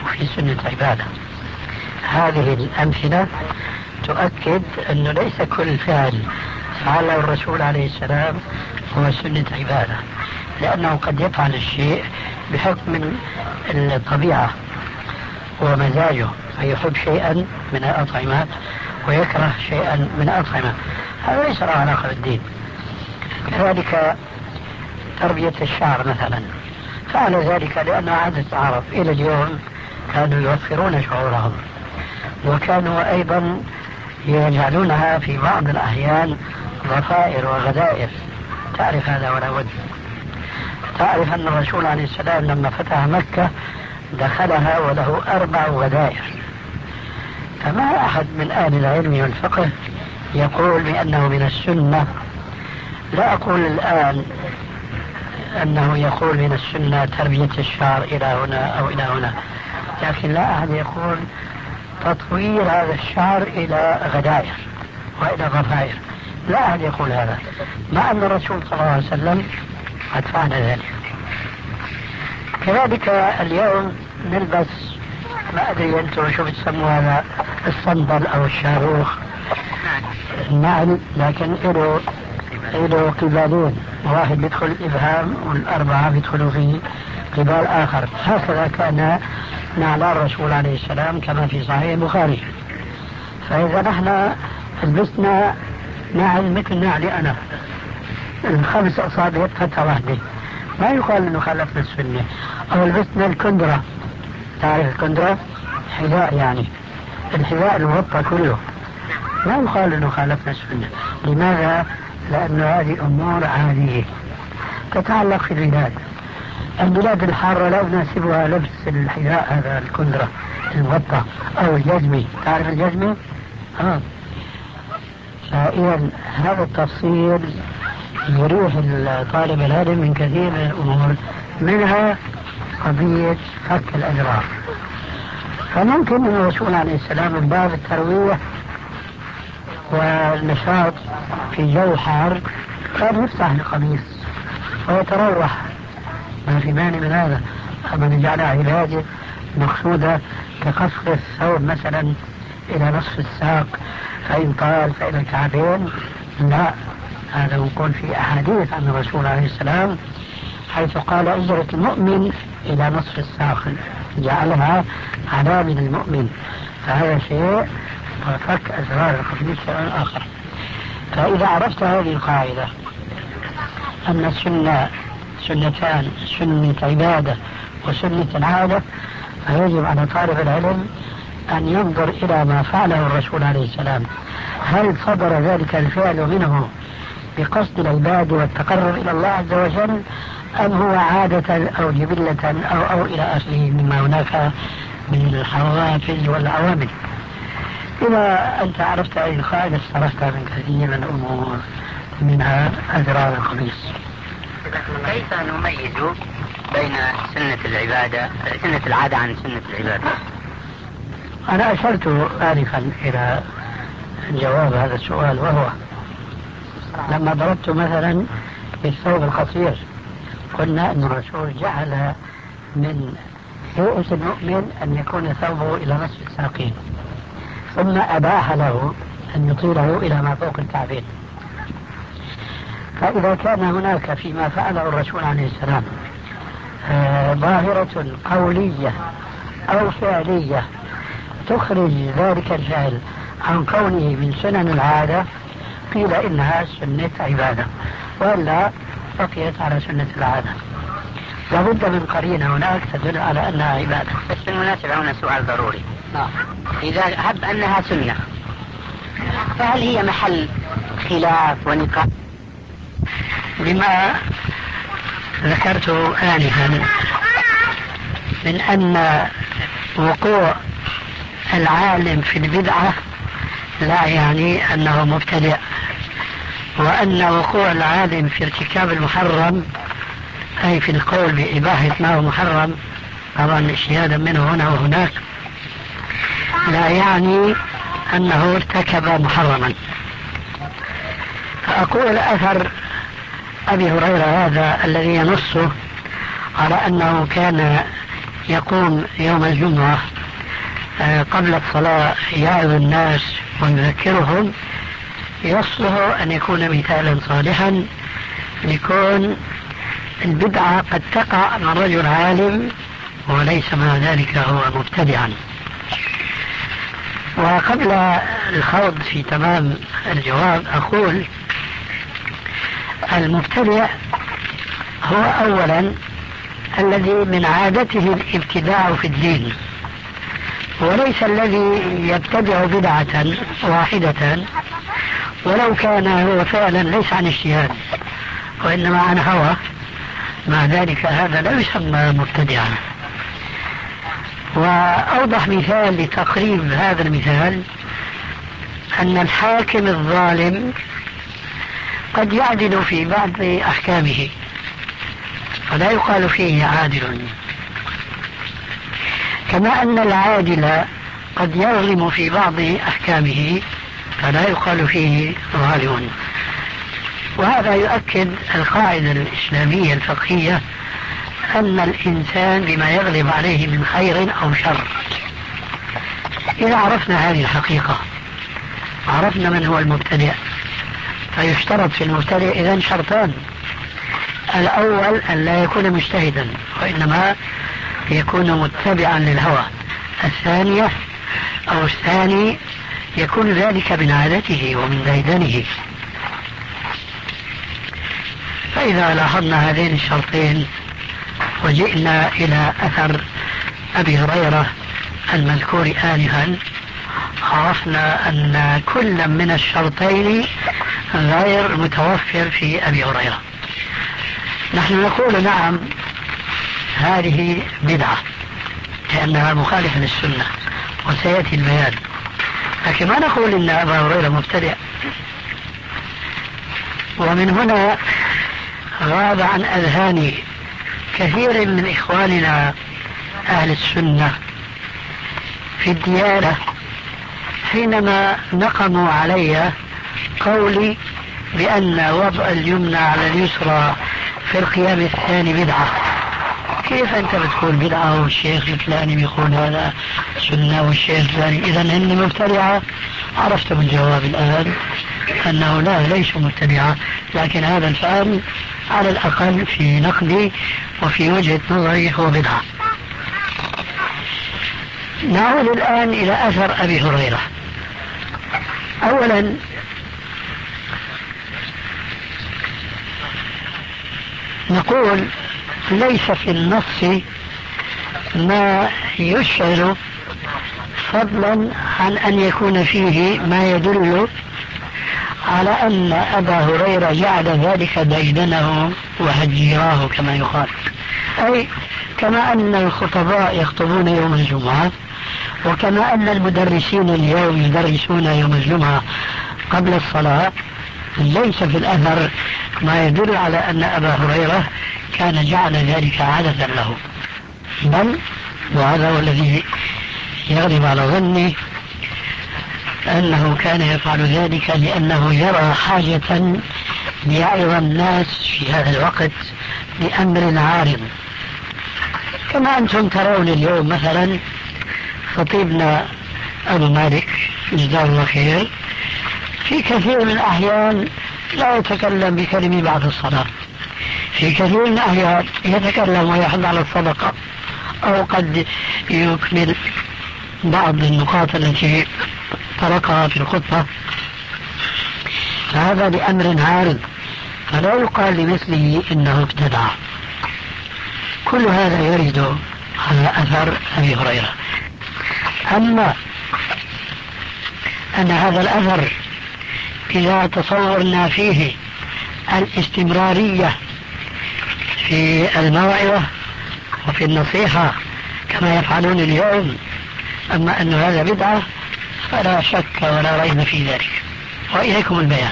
وفي سنة عبادة. هذه الأمثلة تؤكد أنه ليس كل فعل فعله الرسول عليه السلام هو سنة عبادة، لأنه قد يفعل الشيء بحكم من الطبيعة ومزاجه، فيحب شيئا من الأطعمة ويكره شيئا من الأطعمة، هذا ليس له علاقة بالدين. كذلك تربية الشعر مثلا، فعل ذلك لأن عادة العرب إلى اليوم كانوا يوفرون شعورهم، وكانوا أيضا يجعلونها في بعض الأحيان ضفائر وغدائر. تعرف هذا ولا بد. تعرف أن الرسول عليه السلام لما فتح مكة دخلها وله 4 غدائر، فما أحد من أهل العلم والفقه يقول بأنه من السنة. لا أقول الآن أنه يقول من السنة تربية الشعر إلى هنا أو إلى هنا، لكن لا أحد يقول تطوير هذا الشعر إلى غدائر وإلى ضفائر، لا أحد يقول هذا، مع أن الرسول صلى الله عليه وسلم قد فعل ذلك. كذلك اليوم نلبس، ما أدري أنتم شو بتسموا هذا، الصندل أو الشاروخ، نعم، لكن له قبالين، واحد بيدخل الإبهام والأربعة بيدخلوا في قبال آخر. هكذا كان نعل الرسول عليه السلام كما في صحيح البخاري. فإذا نحن لبسنا نعل مثل نعلي أنا، 5 أصابع فتحة واحدة، ما يقال أنه خالفنا السنة. أو لبسنا الكندرة، تعرف الكندرة؟ حذاء، يعني الحذاء المغطى كله، ما يقال أنه خالفنا السنة. لماذا؟ لأن هذه أمور عادية تتعلق في البلاد الحارة لا يناسبها لبس الحذاء هذا الكندرة المغطى أو الجزمي. تعرف الجزمي؟ فإذا هذا التفصيل يريح طالب العلم من كثير من الأمور، منها قضية فك الأجرار. فممكن أن الرسول عليه السلام من باب الترويح والنشاط في جو حار كان يفتح القميص ويتروح، ما في مانع من هذا. أما نجعلها عبادة مقصودة كقصر الثوب مثلا إلى نصف الساق فإن طال فإلى الكعبين، لا، هذا نقول في أحاديث عن الرسول عليه السلام حيث قال أجرة المؤمن إلى نصف الساق، جعلها علامة المؤمن، فهذا شيء، وفك أزرار القميص شيء آخر. فإذا عرفت هذه القاعدة أن السنة سنتان، سنة عبادة وسنة العادة، فيجب على طالب العلم أن ينظر إلى ما فعله الرسول عليه السلام، هل صدر ذلك الفعل منه بقصد العباد والتقرب إلى الله عز وجل، أم هو عادة أو جبلة أو إلى آخره مما هناك من الحوافز والعوامل. إذا أنت عرفت أي القاعدة استرحت من كثير من الأمور، منها أزرار القميص. كيف نميز بين سنة العادة عن سنة العبادة؟ أنا أشرت آنفا إلى جواب هذا السؤال، وهو لما ضربت مثلا بالثوب القصير، قلنا أن الرسول جعل من هيئة المؤمن أن يكون ثوبه إلى نصف الساقين، ثم أباح له أن يطيله إلى ما فوق الكعبين. فإذا كان هناك فيما فعله الرسول عليه السلام ظاهرة قولية أو فعلية تخرج ذلك الفعل عن كونه من سنن العادة، قيل إنها سنة عبادة، ولا بقيت على سنة العادة. لابد من قرينة هناك تدل على أنها عبادة. بس بالمناسبة هنا سؤال ضروري. إذا هب أنها سنة، فهل هي محل خلاف ونقاش؟ بما ذكرت آنفا من أن وقوع العالم في البدعة لا يعني أنه مبتدع، وأن وقوع العالم في ارتكاب المحرم أي في القول بإباحة ما هو محرم، طبعا اجتهادا منه هنا وهناك، لا يعني أنه ارتكب محرما. فأقول أثر أبي هريرة هذا الذي ينص على أنه كان يقوم يوم الجمعة قبل الصلاة يعظ الناس ويذكرهم يصلح أن يكون مثالا صالحا لكون البدعة قد تقع من رجل عالم وليس مع ذلك هو مبتدعا. وقبل الخوض في تمام الجواب أقول المبتدع هو أولا الذي من عادته الابتداع في الدين، وليس الذي يبتدع بدعة واحدة ولو كان هو فعلا ليس عن اجتهاد وإنما عن هوى، مع ذلك هذا لا يسمى مبتدعا. وأوضح مثال لتقريب هذا المثال أن الحاكم الظالم قد يعدل في بعض أحكامه فلا يقال فيه عادل، كما أن العادل قد يظلم في بعض أحكامه فلا يقال فيه ظالم. وهذا يؤكد القاعدة الإسلامية الفقهية أن الإنسان بما يغلب عليه من خير أو شر. إذا عرفنا هذه الحقيقة عرفنا من هو المبتدع، فيشترط في المبتدع إذن شرطان: الأول أن لا يكون مجتهدا وإنما يكون متبعا للهوى، الثاني يكون ذلك من عادته ومن ديدنه. فإذا لاحظنا هذين الشرطين وجئنا إلى أثر أبي هريرة المذكور آنفا عرفنا أن كل من الشرطين غير متوفر في أبي هريرة. نحن نقول نعم هذه بدعة لأنها مخالفة للسنة وسيأتي البيان، لكن ما نقول إن أبا هريرة مبتدع. ومن هنا غاب عن أذهان كثير من إخواننا أهل السنة في الديانة حينما نقموا علي قولي بأن وضع اليمنى على اليسرى في القيام الثاني بدعة. كيف أنت بتقول بدعة والشيخ الفلاني بيقول هذا سنة والشيخ الفلاني إذا هن مبتدعة؟ عرفت بالجواب الآن أنه لا، ليس مبتدعة، لكن هذا الفعل على الأقل في نقدي وفي وجهة نظري هو بدعة. نعود الآن إلى أثر أبي هريرة. أولا نقول ليس في النص ما يشعر فضلا عن أن يكون فيه ما يدل على أن أبا هريرة جعل ذلك ديدنه وهجيراه كما يقال، أي كما أن الخطباء يخطبون يوم الجمعة وكما أن المدرسين اليوم يدرسون يوم الجمعة قبل الصلاة، ليس في الأثر ما يدل على أن أبا هريرة كان جعل ذلك عادة له، بل وهذا هو الذي يغلب على ظني أنه كان يفعل ذلك لأنه يرى حاجة ليعظ الناس في هذا الوقت بأمر عارض. كما أنتم ترون اليوم مثلا خطيبنا أبو مالك جزاه الله خير في كثير من الأحيان لا يتكلم بكلمة بعد الصلاة، في كثير من الأحيان يتكلم ويحض على الصدقة أو قد يكمل بعض النقاط التي تركها في الخطبة، فهذا لأمر عارض فلا يقال لمثله إنه ابتدع. كل هذا يرد على أثر أبي هريرة. أما أن هذا الأثر إذا تصورنا فيه الاستمرارية في الموعظة وفي النصيحة كما يفعلون اليوم، أما أن هذا بدعة فلا شك ولا ريب في ذلك. وإليكم البيان.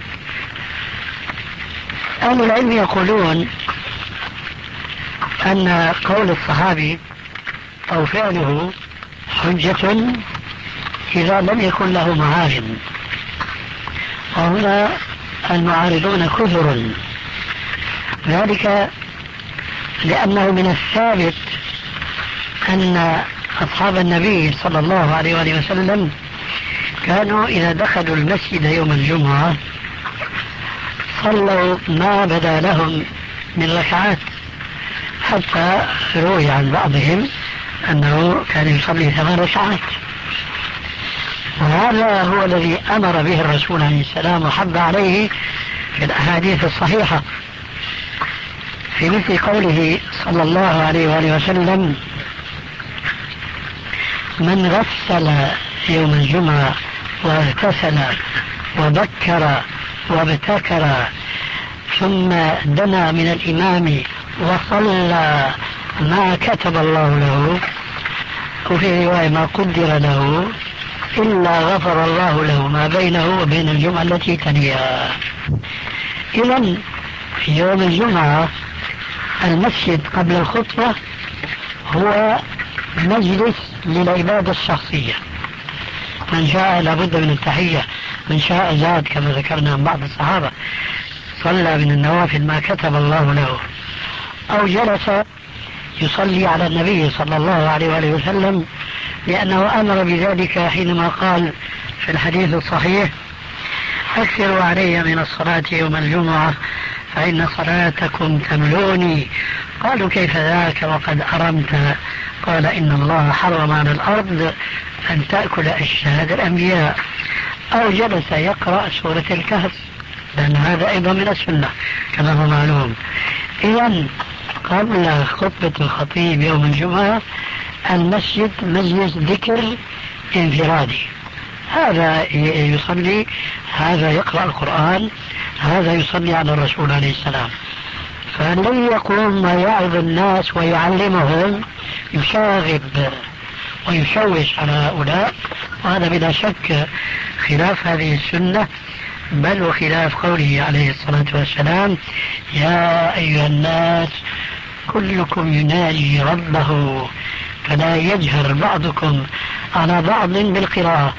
أهل العلم يقولون أن قول الصحابي أو فعله حجة إذا لم يكن له معارض، وهنا المعارضون كثر، ذلك لأنه من الثابت أن أصحاب النبي صلى الله عليه وآله وسلم كانوا إذا دخلوا المسجد يوم الجمعة صلوا ما بدا لهم من ركعات، حتى روي عن بعضهم أنه كان يصلي 8 ركعات. وهذا هو الذي أمر به الرسول عليه السلام وحض عليه في الأحاديث الصحيحة، في مثل قوله صلى الله عليه وآله وسلم: من غسل يوم الجمعة واغتسل وبكر وابتكر ثم دنا من الإمام وصلى ما كتب الله له، وفي رواية ما قدر له، إلا غفر الله له ما بينه وبين الجمعة التي تليها. إذن في يوم الجمعة المسجد قبل الخطبة هو مجلس للعبادة الشخصية، من شاء لابد من التحية، من شاء زاد كما ذكرنا عن بعض الصحابة صلى من النوافل ما كتب الله له، أو جلس يصلي على النبي صلى الله عليه وآله وسلم، لأنه أمر بذلك حينما قال في الحديث الصحيح: أكثروا علي من الصلاة يوم الجمعة فإن صلاتكم تملوني. قالوا: كيف ذاك وقد أرمت؟ قال: إن الله حرم على الأرض أن تأكل أجساد الأنبياء. أو جلس يقرأ سورة الكهف، لأن هذا أيضا من السنة كما هو معلوم. إذن قبل خطبة الخطيب يوم الجمعة المسجد مجلس ذكر انفرادي، هذا يصلي، هذا يقرأ القرآن، هذا يصلي على الرسول عليه السلام. فالذي يقوم ويعظ الناس ويعلمهم يشاغب ويشوش على هؤلاء، وهذا بلا شك خلاف هذه السنة، بل وخلاف قوله عليه الصلاة والسلام: يا أيها الناس كلكم يناجي ربه فلا يجهر بعضكم على بعض بالقراءة.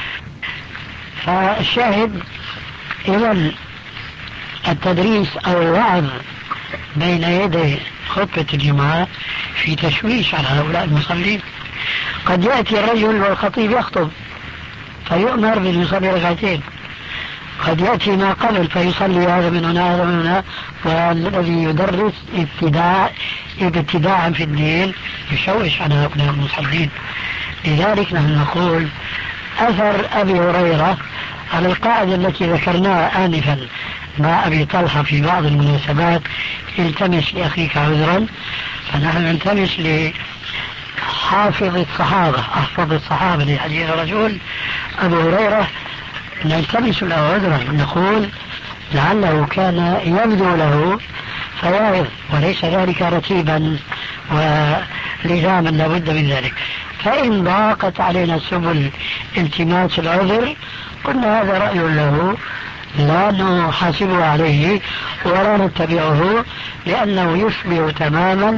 فالشاهد إذن التدريس أو الوعظ بين يدي خطبة الجمعة في تشويش على هؤلاء المصلين. قد يأتي الرجل والخطيب يخطب فيؤمر بأن يصلي ركعتين، قد يأتي ما قبل فيصلي هذا من هنا هذا من هنا، والذي يدرس ابتداعا في الدين يشوش على هؤلاء المصلين. لذلك نحن نقول أثر أبي هريرة على القاعدة التي ذكرناها آنفا مع أبي طلحة في بعض المناسبات: التمس لأخيك عذرا، فنحن نلتمس لحافظ الصحابة، أحفظ الصحابة لحديث الرسول أبو هريرة، نلتمس له عذرا، نقول لعله كان يبدو له فيعظ، وليس ذلك رتيبا ولزاما لابد من ذلك. فإن ضاقت علينا سبل التماس العذر قلنا هذا رأي له، لا نحاسبه عليه ولا نتبعه، لأنه يشبه تماما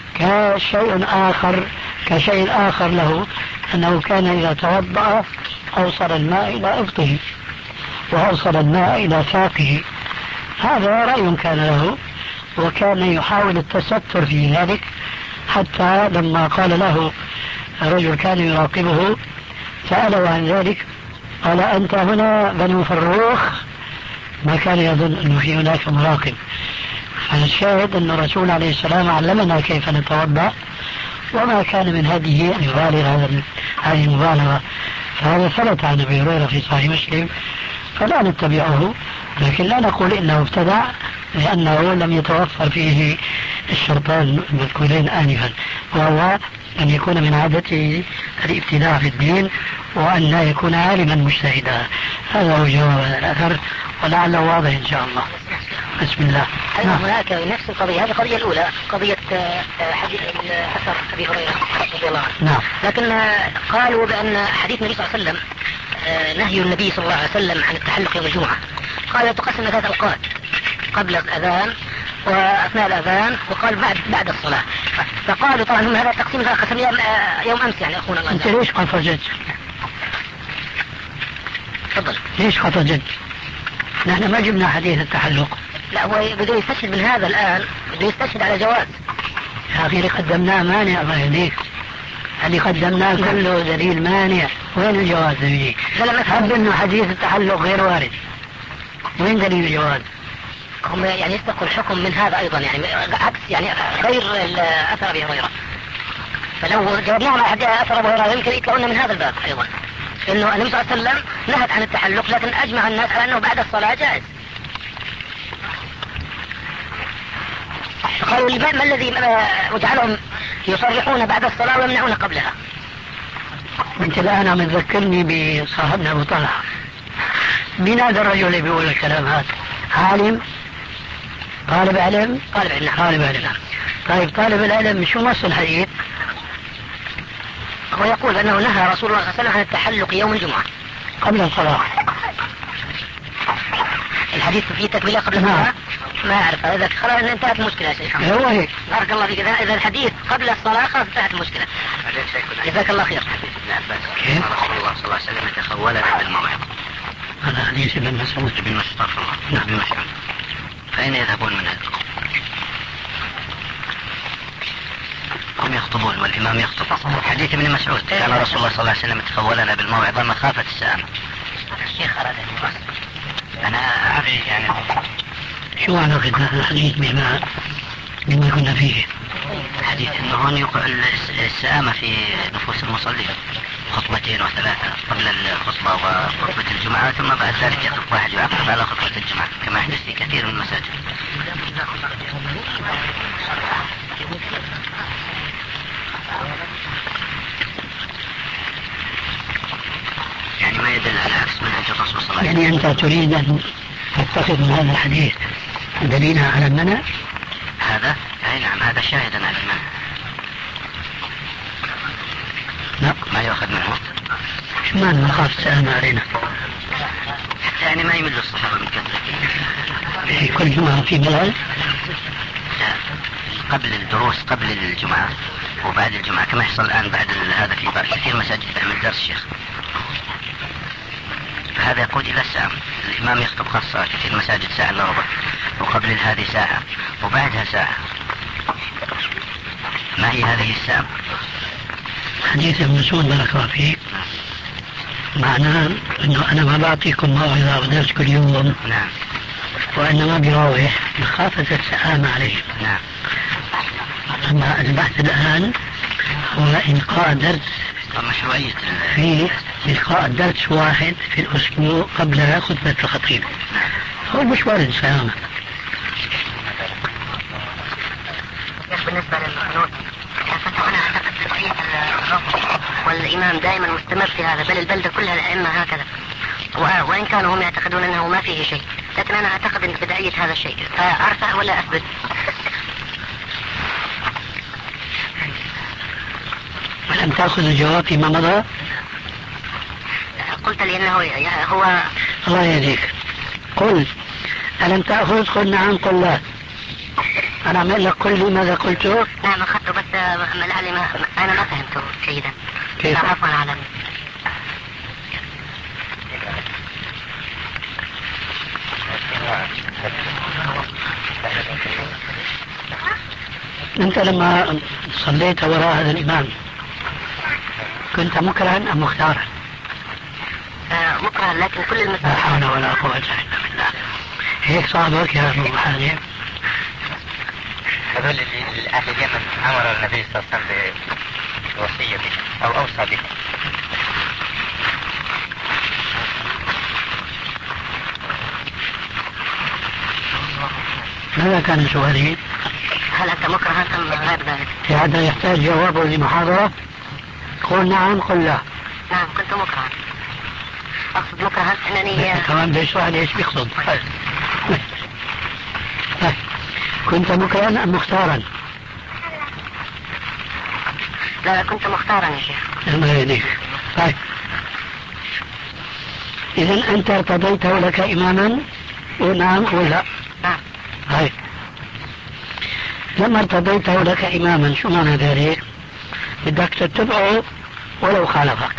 كشيء آخر له، أنه كان إذا توضأ أوصل الماء إلى إبطه وأوصل الماء إلى ساقه. هذا رأي كان له، وكان يحاول التستر في ذلك، حتى لما قال له رجل كان يراقبه سأله عن ذلك قال: أنت هنا بنو فروخ؟ ما كان يظن أنه في هناك مراقب. فالشاهد أن الرسول عليه السلام علمنا كيف نتوضأ، وما كان من هديه أن يبالغ هذه المبالغة. فهذا ثبت عن أبي هريرة في صحيح مسلم، فلا نتبعه، لكن لا نقول إنه ابتدع، لأنه لم يتوفر فيه الشرطان المذكورين آنفا، وهو أن يكون من عادته الابتداع في الدين، وأن لا يكون عالما مجتهدا. هذا هو جواب الأثر، ولعله واضح إن شاء الله. بسم الله. أيضا هناك نفس القضية، هذه القضية الأولى قضية حديث أثر أبي هريرة رضي الله عنه. نعم. لكن قالوا بأن حديث النبي صلى الله عليه وسلم نهي النبي صلى الله عليه وسلم عن التحلق يوم الجمعة، قال تقسم 3 أوقات: قبل الأذان وأثناء الأذان وقال بعد الصلاة. فقالوا طبعا هم هذا التقسيم قسم يوم أمس يعني أخونا الله. أنت ليش قفزت؟ تفضل. ليش قفزت؟ نحن ما جبنا حديث التحلق. لا، هو بده يستشهد من هذا الآن، بده يستشهد على جواز. يا أخي قدمناه مانع الله يهديك. اللي قدمناه كله دليل مانع. وين الجواز فيه؟ هب انه حديث التحلق غير وارد، وين دليل الجواز؟ هم يعني يستقوا الحكم من هذا ايضا، يعني عكس يعني غير اثر ابي هريره. فلو جاوبناهم على اثر ابي هريره يمكن يطلعون من هذا الباب ايضا، انه النبي صلى الله عليه وسلم نهت عن التحلق لكن اجمع الناس على انه بعد الصلاه جائز. قالوا ما الذي وجعلهم يصرحون بعد الصلاه ويمنعون قبلها؟ انت الان عم تذكرني بصاحبنا ابو طلحه. مين هذا الرجل اللي بيقول الكلام هذا؟ عالم؟ طالب علم؟ طالب علم. طالب علم. طيب طالب العلم شو نص الحديث؟ هو يقول انه نهى رسول الله صلى الله عليه وسلم عن التحلق يوم الجمعه قبل الصلاه. الحديث فيه تكمله قبل الصلاه؟ ما اعرف، اذا خلاص انتهت المشكله يا شيخ. هو هيك. بارك الله فيك. اذا الحديث قبل الصلاه خلاص انتهت المشكله. جزاك الله خير. حديث ابن عباس كيف رسول الله صلى الله عليه وسلم تخولنا بالموعظه. هذا حديث ابن مسعود. ابن مسعود. فأين يذهبون من هذا؟ هم يخطبون والإمام يخطب. حديث ابن مسعود كان رسول الله صلى الله عليه وسلم تخولنا بالموعظة مخافة السآمة. الشيخ أراد أنا أعرف يعني شو علاقة هذا الحديث بما كنا فيه؟ الحديث أنه هون يقع السآمة في نفوس المصلين، خطبتين وثلاثة قبل الخطبة وخطبة الجمعة، ثم بعد ذلك يخطب واحد يعقب على خطبة الجمعة كما يحدث في كثير من المساجد. يعني ما يدل على عكس منهج الرسول صلى الله عليه وسلم. يعني أنت تريد أن تتخذ من هذا الحديث دليلا على المنع؟ هذا أي نعم، هذا شاهدا على المنع. لا ما يؤخذ منه. شو معنى مخاف السلامة علينا؟ حتى يعني ما يمل الصحابة من كثرة. في كل جمعة في ملل؟ لا، قبل الدروس قبل الجمعة وبعد الجمعة كما يحصل الآن بعد هذا في كثير مساجد تعمل درس شيخ، فهذا يقود إلى الساعة. الإمام يخطب خاصة كثير مساجد ساعة إلا ربع، وقبل هذه ساعة وبعدها ساعة. ما هي هذه الساعة؟ حديث ابن مسعود بارك الله فيك معناه انه انا ما بعطيكم موعظة ودرس كل يوم. نعم. وانما بروح مخافة السآمة عليه. نعم. اما البحث الان هو إلقاء درس مشروعية في إلقاء درس واحد في الأسبوع قبل خطبة الخطيب. هو مش وارد السلامة. بالنسبة للقنوت فأنا أعتقد بداية الرفض والإمام دائما مستمر في هذا، بل البلدة كلها الأئمة هكذا، وإن كانوا هم يعتقدون أنه ما فيه شيء، لكن أنا أعتقد أن بداية هذا الشيء. فأرفع ولا أثبت؟ ولم تأخذ الجواب فيما مضى؟ قلت لي أنه هو الله يهديك. قل ألم تأخذ؟ قل نعم قل لا. أنا أعمل لك قل لي ماذا قلته؟ نعم أخذته، بس لعلي أنا ما فهمته جيدا. كيف؟ عفوا على أنت لما صليت وراء هذا الإمام كنت مكرها أم مختارا؟ مكرها، لكن كل لا المسائل حول ولا قوة إلا بالله. هيك صاحبك يا أبو حازم؟ هذول أهل اليمن أمر النبي صلى الله عليه وسلم بوصية به أو أوصى به. ماذا كان سؤالي؟ هل أنت مكرها أم غير ذلك؟ هذا يحتاج جوابه لمحاضرة. قل نعم قل لا. نعم كنت مكرها. أقصد مكرها أنني كمان بيشرح لي ايش بيقصد. كنت مكرها أم مختارا؟ لا كنت مختارا يا شيخ. الله يهديك. طيب إذا أنت ارتضيته لك إماما ونعم ولا؟ نعم. طيب لما ارتضيته لك إماما شو معنى ذلك؟ بدك تتبعه ولو خالفك.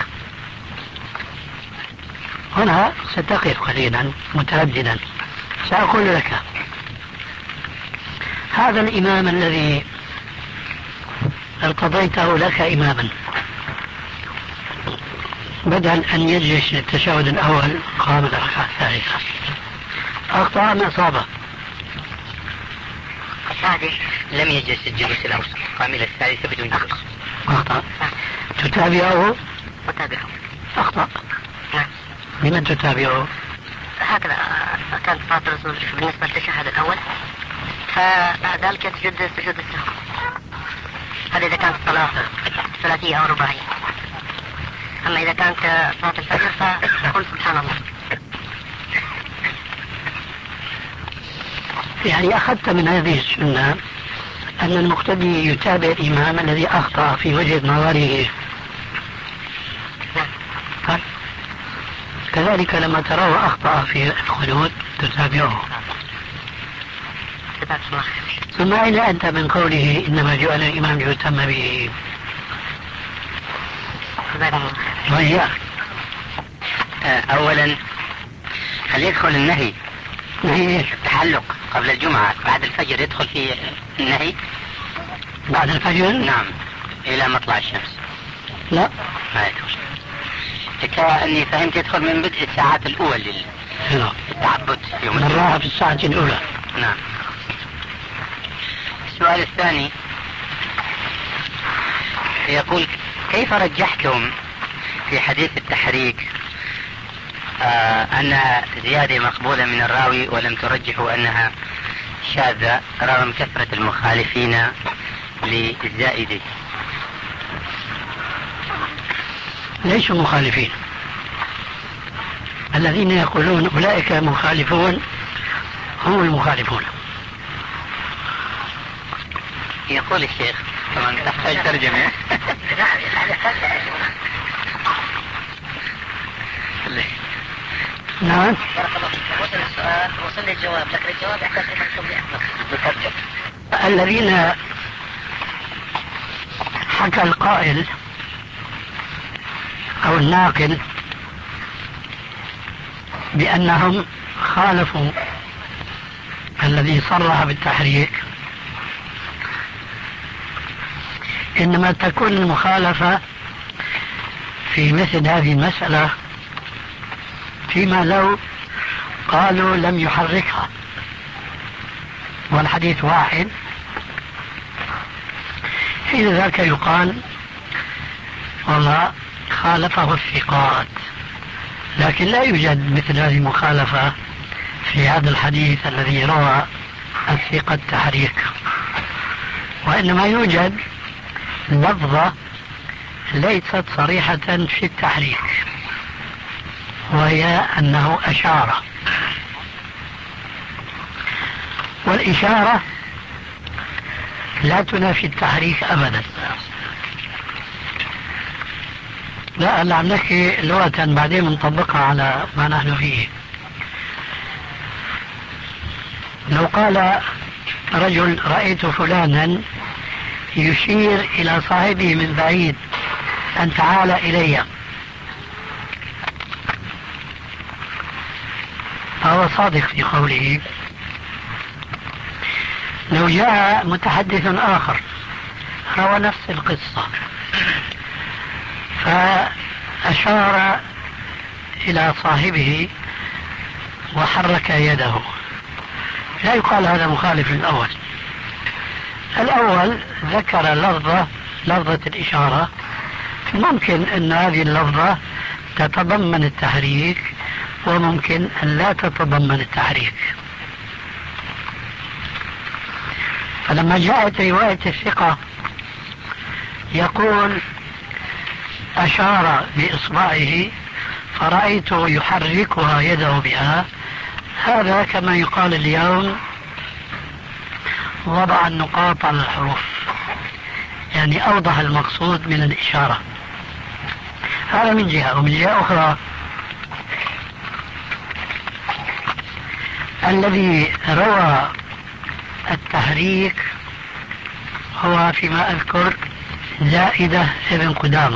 هنا ستقف قليلا مترددا. سأقول لك هذا الإمام الذي ارتضيته لك إماما بدل أن يجلس للتشهد الأول قام الركعة الثالثة، أخطأ أم أصابه؟ السادس لم يجلس الجلوس الأوسط، قام إلى الثالثة بدون جلوس. أخطأ. تتابعه؟ أتابعه. أخطأ. نعم. لمن تتابعه؟ هكذا كانت صلاة الرسول بالنسبة للتشهد الأول، فبعد ذلك سجود السهو. هذا إذا كانت الصلاة ثلاثية أو رباعية. أما إذا كانت صلاة الفجر فقل سبحان الله. يعني أخذت من هذه السنة أن المقتدي يتابع الإمام الذي أخطأ في وجهة نظره. نعم. كذلك لما تراه أخطأ في الخلود تتابعه. ثم أين أنت من قوله إنما جعل الإمام ليتم به؟ وهي أولا هل يدخل النهي؟ نهي التحلق قبل الجمعة بعد الفجر يدخل في النهي؟ بعد الفجر؟ نعم، إلى مطلع الشمس. لا، ما يدخل. كأني فهمت يدخل من بدء الساعات الأولى للتعبد يوم الراحة في الساعة الأولى. نعم. السؤال الثاني يقول: كيف رجحتم في حديث التحريك أنها زيادة مقبولة من الراوي ولم ترجحوا أنها شاذة رغم كثرة المخالفين للزائدة؟ ليسوا مخالفين، الذين يقولون أولئك مخالفون هم المخالفون. يقول الشيخ طبعا تحتاج ترجمة. نعم. وصل السؤال وصل الجواب، لكن الجواب يحتاج إلى مكتوب لأحمد. الذين حكى القائل أو الناقل بأنهم خالفوا الذي صرح بالتحريك، إنما تكون المخالفة في مثل هذه المسألة فيما لو قالوا لم يحركها والحديث واحد، حين ذاك يقال والله خالفه الثقات، لكن لا يوجد مثل هذه المخالفة في هذا الحديث الذي روى الثقة التحريك، وإنما يوجد لفظة ليست صريحة في التحريك، وهي أنه أشار، والإشارة لا تنافي التحريك أبدا. لا، أنا عم نحكي لغة بعدين نطبقها على ما نحن فيه. لو قال رجل رأيت فلانا يشير إلى صاحبه من بعيد أن تعال إلي، فهو صادق في قوله. لو جاء متحدث آخر روى نفس القصة فأشار إلى صاحبه وحرك يده، لا يقال هذا مخالف للأول. الأول ذكر لفظة الإشارة، ممكن أن هذه اللفظة تتضمن التحريك وممكن أن لا تتضمن التحريك. فلما جاءت رواية الثقة يقول أشار بإصبعه فرأيته يحركها يده بها، هذا كما يقال اليوم وضع النقاط على الحروف، يعني أوضح المقصود من الإشارة. هذا من جهة. ومن جهة أخرى الذي روى التحريك هو فيما أذكر زائدة ابن قدامة،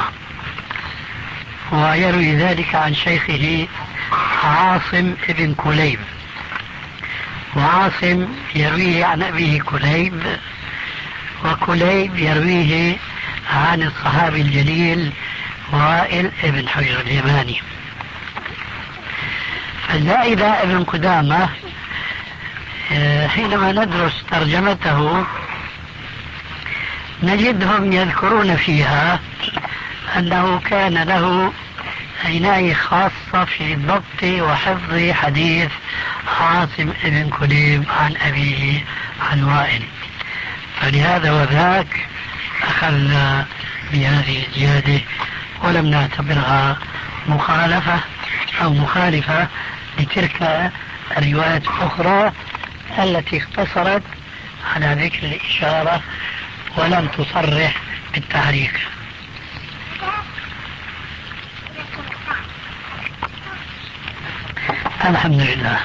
ويروي ذلك عن شيخه عاصم ابن كليب، وعاصم يرويه عن أبيه كليب، وكليب يرويه عن الصحابي الجليل وائل ابن حجر اليماني. الزائدة ابن قدامة حينما ندرس ترجمته نجدهم يذكرون فيها أنه كان له عناية خاصة في ضبط وحفظ حديث عاصم بن كليب عن أبيه عن وائل، فلهذا وذاك أخذنا بهذه الزيادة ولم نعتبرها مخالفة أو مخالفة لتلك الروايات الأخرى التي اقتصرت على ذكر الإشارة ولم تصرح بالتحريك. الحمد لله.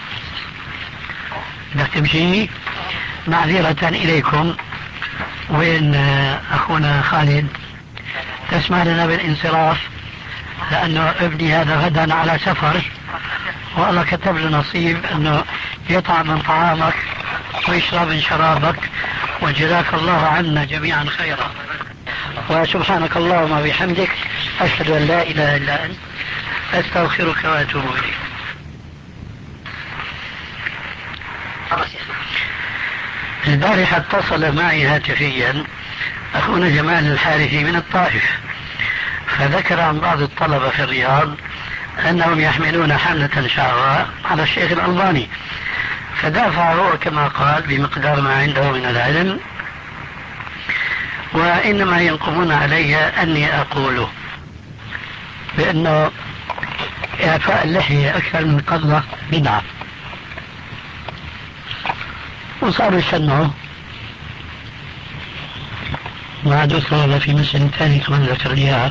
بدك تمشي؟ معذرة إليكم. وين أخونا خالد؟ تسمح لنا بالانصراف لأنه ابني هذا غدا على سفر والله كتب له نصيب أنه يطعم من طعامك ويشرب من شرابك، وجزاك الله عنا جميعا خيرا. وسبحانك اللهم وبحمدك أشهد أن لا إله إلا أنت أستغفرك وأتوب إليك. البارحة اتصل معي هاتفيا أخونا جمال الحارثي من الطائف، فذكر عن بعض الطلبة في الرياض أنهم يحملون حملة شعراء على الشيخ الألباني، فدافع هو كما قال بمقدار ما عنده من العلم، وإنما ينقمون علي أني أقوله بأنه إعفاء اللحية أكثر من قضة بدعة، وصاروا يشنعوا. وعاد أذكر في مسألة ثانية كمان ذكر لي إياها.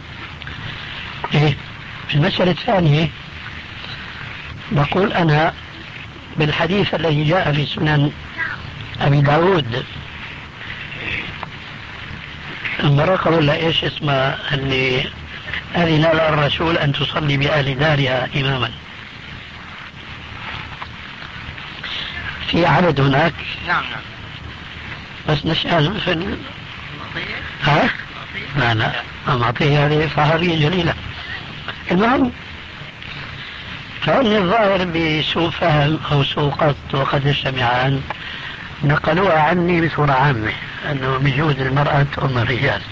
في المسألة الثانية بقول أنا بالحديث الذي جاء في سنن أبي داود المرأة ولا إيش اسمه اللي أذن لها الرسول أن تصلي بأهل دارها إماما، في عدد هناك. نعم بس نسأل في ها؟ لا معطية هذه صحابية جليلة. المهم فإن الظاهر بسوء فهم أو سوء قصد وقد اجتمعان نقلوها عني بصورة عامة أنه بجوز المرأة أم الرجال.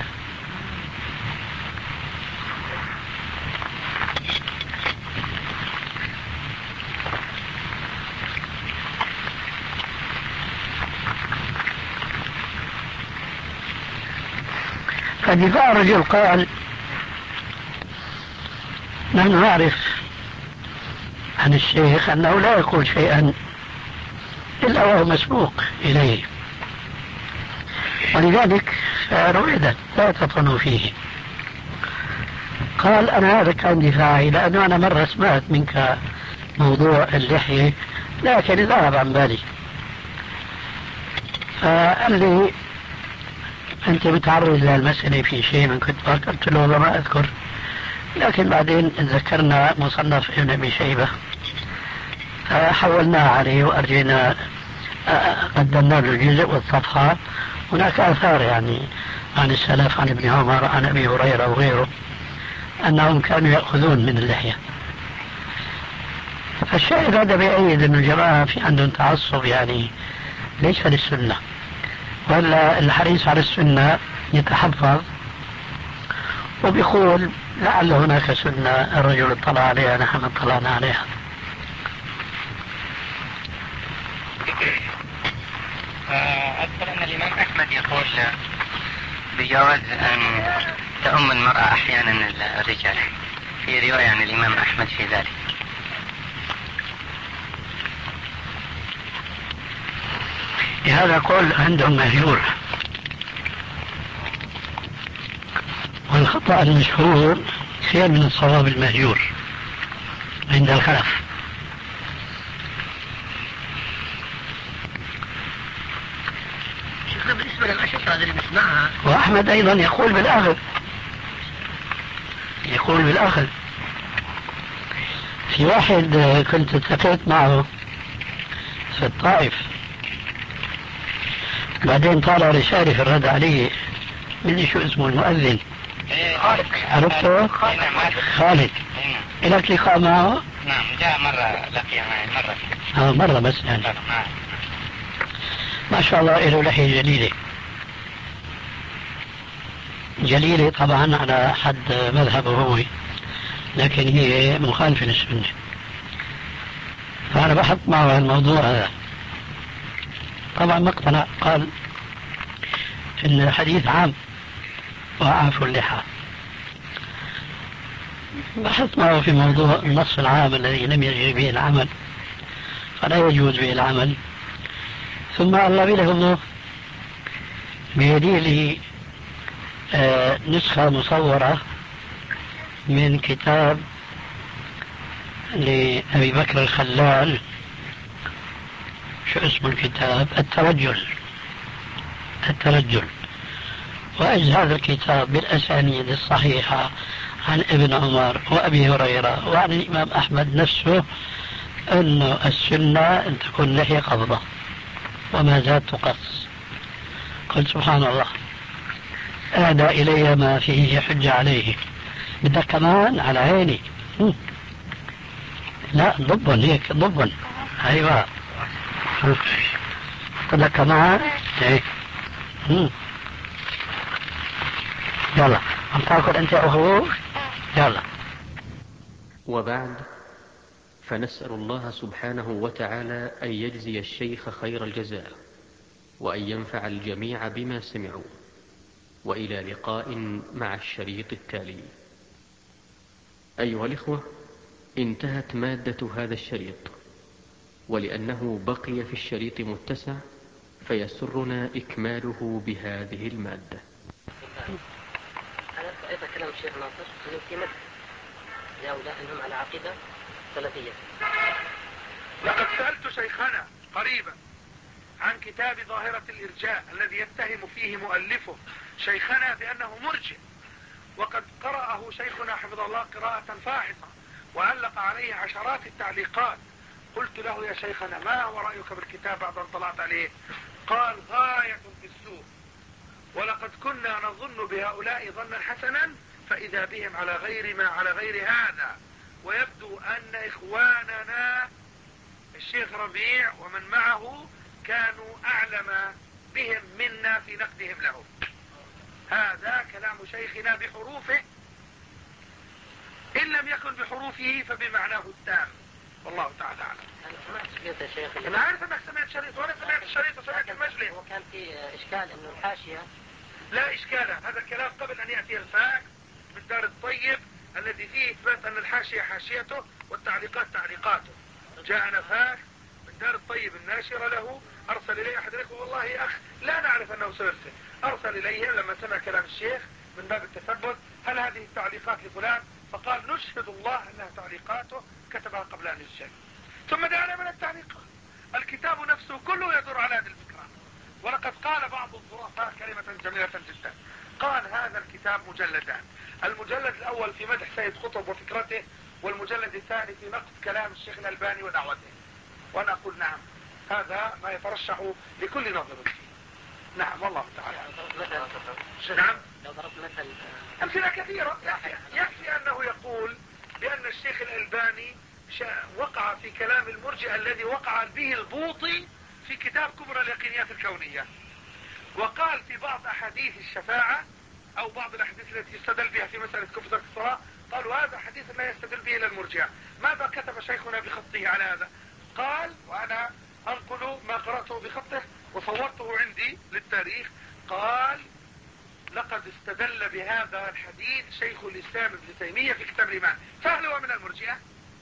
فدفاع الرجل قال نحن نعرف عن الشيخ أنه لا يقول شيئا إلا وهو مسبوق إليه، ولذلك رويدا لا تطنوا فيه. قال أنا هذا كان دفاعي لأنه أنا مرة سمعت منك موضوع اللحية لكن ذهب عن بالي، فقال لي أنت متعرض للمسألة في شيء من كنت قلت له ما أذكر، لكن بعدين ذكرنا مصنف ابن أبي شيبة حولناه عليه وأرجينا قدمنا له الجزء والصفحة. هناك آثار يعني عن السلف عن ابن عمر عن أبي هريرة وغيره أنهم كانوا يأخذون من اللحية. فالشاهد هذا بيأيد أن الجماعة في عندهم تعصب يعني ليس للسنة، ولا الحريص على السنة يتحفظ وبيقول لعل هناك سنة الرجل اطلع عليها نحن اطلعنا عليها. أذكر أن الإمام أحمد يقول بجواز أن تؤم المرأة أحيانا الرجال، في رواية عن الإمام أحمد في ذلك. هذا قول عندهم مهجور، والخطأ المشهور خير من الصواب المهجور عند الخلف. بالنسبة للأشخاص اللي بنسمعها وأحمد أيضا يقول بالأخذ، يقول بالأخذ. في واحد كنت التقيت معه في الطائف، بعدين طالع رسالة في الرد عليه مني شو اسمه المؤذن، عرفته؟ خالد. لك لقاء معه؟ نعم جاء مرة لقي معي مرة. مرة بس يعني. ما شاء الله له لحية جليلة. جليلة طبعا على حد مذهبه هو، لكن هي مخالفة للسنة. فأنا بحث معه الموضوع هذا، طبعا ما اقتنع، قال إن الحديث عام وأعفوا اللحى. بحث معه في موضوع النص العام الذي لم يجري به العمل فلا يجوز به العمل. ثم الله له الله بيدي لي نسخة مصورة من كتاب لأبي بكر الخلال. شو اسم الكتاب؟ الترجل. وإذ هذا الكتاب بالأسانيد الصحيحة عن ابن عمر وأبي هريرة وعن الإمام أحمد نفسه أن السنة أن تكون لحية قبضة وما زاد تقص. قلت سبحان الله، أهدى إلي ما فيه حجة عليه. بدك كمان؟ على عيني. لا ضبن هيك ضبن. أيوة بدك كمان؟ ايه. يلا عم تاكل أنت أخوك؟ يلا. وبعد، فنسأل الله سبحانه وتعالى أن يجزي الشيخ خير الجزاء وأن ينفع الجميع بما سمعوا. وإلى لقاء مع الشريط التالي. أيها الإخوة، انتهت مادة هذا الشريط، ولأنه بقي في الشريط متسع فيسرنا إكماله بهذه المادة. أنا أيضا كلام الشيخ ناصر أنه في مدح لهؤلاء أنهم على عقيدة سلفية. لقد سألت شيخنا قريبا عن كتاب ظاهرة الإرجاء الذي يتهم فيه مؤلفه شيخنا بأنه مرجئ، وقد قرأه شيخنا حفظه الله قراءة فاحصة وعلق عليه عشرات التعليقات. قلت له يا شيخنا ما هو رأيك بالكتاب بعد أن طلعت عليه؟ قال غاية في السوء، ولقد كنا نظن بهؤلاء ظنا حسنا فإذا بهم على غير هذا. ويبدو أن إخواننا الشيخ ربيع ومن معه كانوا أعلم بهم منا في نقدهم لهم. هذا كلام شيخنا بحروفه، إن لم يكن بحروفه فبمعناه التام، والله تعالى أعلم. أنا عارف أنك سمعت شريط وأنا سمعت الشريط وسمعت المجلس. وكان في إشكال أنه الحاشية. لا إشكال، هذا الكلام قبل أن يأتي الفاكس من دار الطيب الذي فيه إثبات أن الحاشية حاشيته والتعليقات تعليقاته. جاءنا فاكس من دار الطيب الناشرة له، أرسل إليه أحد الإخوة والله يا أخ لا نعرف أنه سيرسل، أرسل إليه لما سمع كلام الشيخ من باب التثبت هل هذه التعليقات لفلان، فقال نشهد الله أنها تعليقاته كتبها قبل أن يسجل. ثم دعنا من التعليقات. الكتاب نفسه كله يدور على هذه الفكرة. ولقد قال بعض الظرفاء كلمة جميلة جدا، قال هذا الكتاب مجلدان، المجلد الأول في مدح سيد قطب وفكرته، والمجلد الثاني في نقد كلام الشيخ الألباني ودعوته. وأنا أقول نعم، هذا ما يترشح لكل نظر فيه. نعم والله تعالى. نعم لو ضربت مثل أمثلة كثيرة. يكفي أنه يقول بأن الشيخ الألباني وقع في كلام المرجئة الذي وقع به البوطي في كتاب كبرى اليقينيات الكونية، وقال في بعض أحاديث الشفاعة أو بعض الأحاديث التي يستدل بها في مسألة كفر الصلاة، قالوا هذا حديث لا يستدل به إلى المرجئة. ماذا كتب شيخنا بخطه على هذا؟ قال، وأنا أنقل ما قرأته بخطه وصورته عندي للتاريخ، قال لقد استدل بهذا الحديث شيخ الإسلام ابن تيمية في كتاب الإيمان، فهل هو من المرجئة؟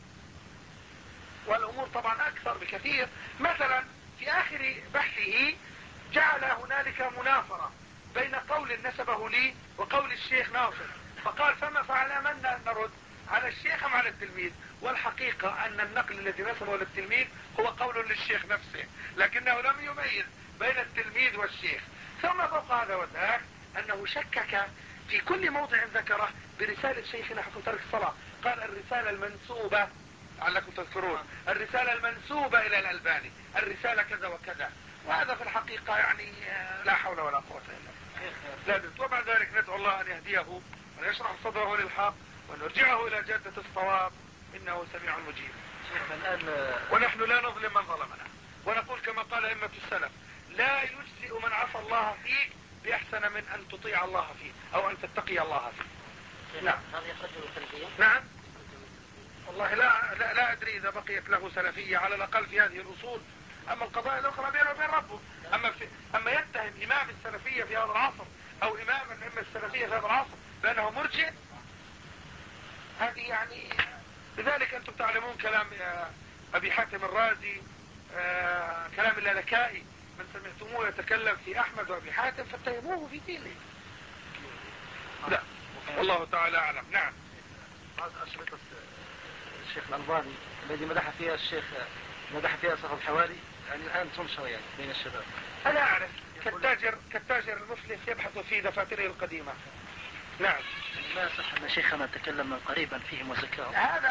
والأمور طبعا أكثر بكثير. مثلا في آخر بحثه جعل هنالك منافرة بين قول نسبه لي وقول الشيخ ناصر، فقال فما فعل من نرد على الشيخ أم على التلميذ؟ والحقيقة أن النقل الذي نسبه للتلميذ هو قول للشيخ نفسه، لكنه لم يميز بين التلميذ والشيخ. ثم فوق هذا وذاك أنه شكك في كل موضع ذكره برسالة شيخنا حفظ ترك الصلاة، قال الرسالة المنسوبة، لعلكم تذكرون، الرسالة المنسوبة إلى الألباني، الرسالة كذا وكذا، وهذا في الحقيقة يعني لا حول ولا قوة إلا بالله. وبعد ذلك ندعو الله أن يهديه وأن يشرح صدره للحق وأن يرجعه إلى جادة الصواب، إنه سميع مجيب. ونحن لا نظلم من ظلمنا، ونقول كما قال أئمة السلف: لا يجزئ من عصى الله فيك بأحسن من أن تطيع الله فيه أو أن تتقي الله فيه. نعم. هذا يخرج من السلفية؟ نعم. والله لا أدري إذا بقيت له سلفية على الأقل في هذه الأصول. أما القضايا الأخرى بينه وبين ربه. أما يتهم إمام السلفية في هذا العصر أو إمام من أئمة السلفية في هذا العصر بأنه مرجئ، هذه يعني. لذلك أنتم تعلمون كلام أبي حاتم الرازي، كلام اللالكائي، من سمعتموه يتكلم في أحمد وأبي حاتم فاتهموه في دينه. لا، والله تعالى أعلم. نعم. أشرطة الشيخ الألباني الذي مدح فيها الشيخ صاحب الحوالي، يعني الآن تنشر يعني بين الشباب. أنا أعرف كالتاجر المفلس يبحث في دفاتره القديمة. نعم. ما صح أن شيخنا تكلم قريبا فيهم وزكاهم. هذا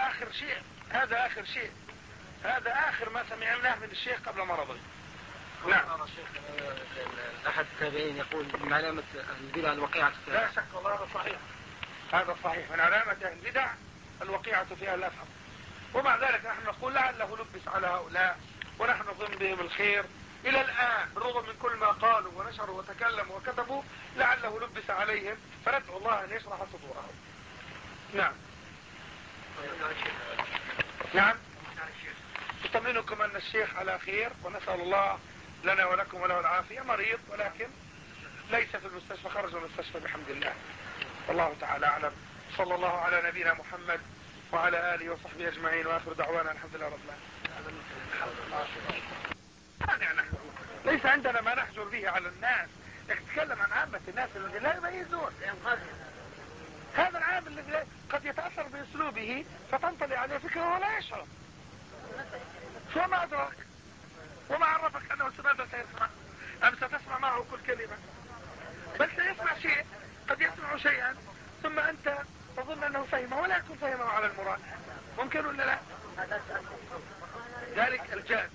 آخر ما سمعناه من الشيخ قبل مرضه. نعم. أحد التابعين يقول من علامة البدع الوقيعة. لا شك والله هذا صحيح من علامة البدع الوقيعة في الأفهم. ومع ذلك نحن نقول لعله لبس على هؤلاء، ونحن نظن بهم الخير إلى الآن بالرغم من كل ما قالوا ونشروا وتكلموا وكتبوا، لعله لبس عليهم، فندعو الله أن يشرح صدورهم. نعم. نعم. أطمئنكم أن الشيخ على خير، ونسأل الله لنا ولكم وله العافية. مريض ولكن ليس في المستشفى، خرج من المستشفى بحمد الله. والله تعالى أعلم. صلى الله على نبينا محمد وعلى آله وصحبه أجمعين، وآخر دعوانا الحمد لله رب العالمين. ليس عندنا ما نحجر به على الناس، لكن نتكلم عن عامة الناس الذين لا يميزون. هذا العام الذي قد يتأثر بأسلوبه فتنطلي عليه فكرة ولا يشعر. شو ما أدرك وما عرفك أنه ماذا سيسمع؟ أم ستسمع معه كل كلمة؟ بل سيسمع شيء، قد يسمع شيئا ثم أنت تظن أنه فهمه ولا يكون فهمه على المراد. ممكن ولا لا؟ ذلك الجادة.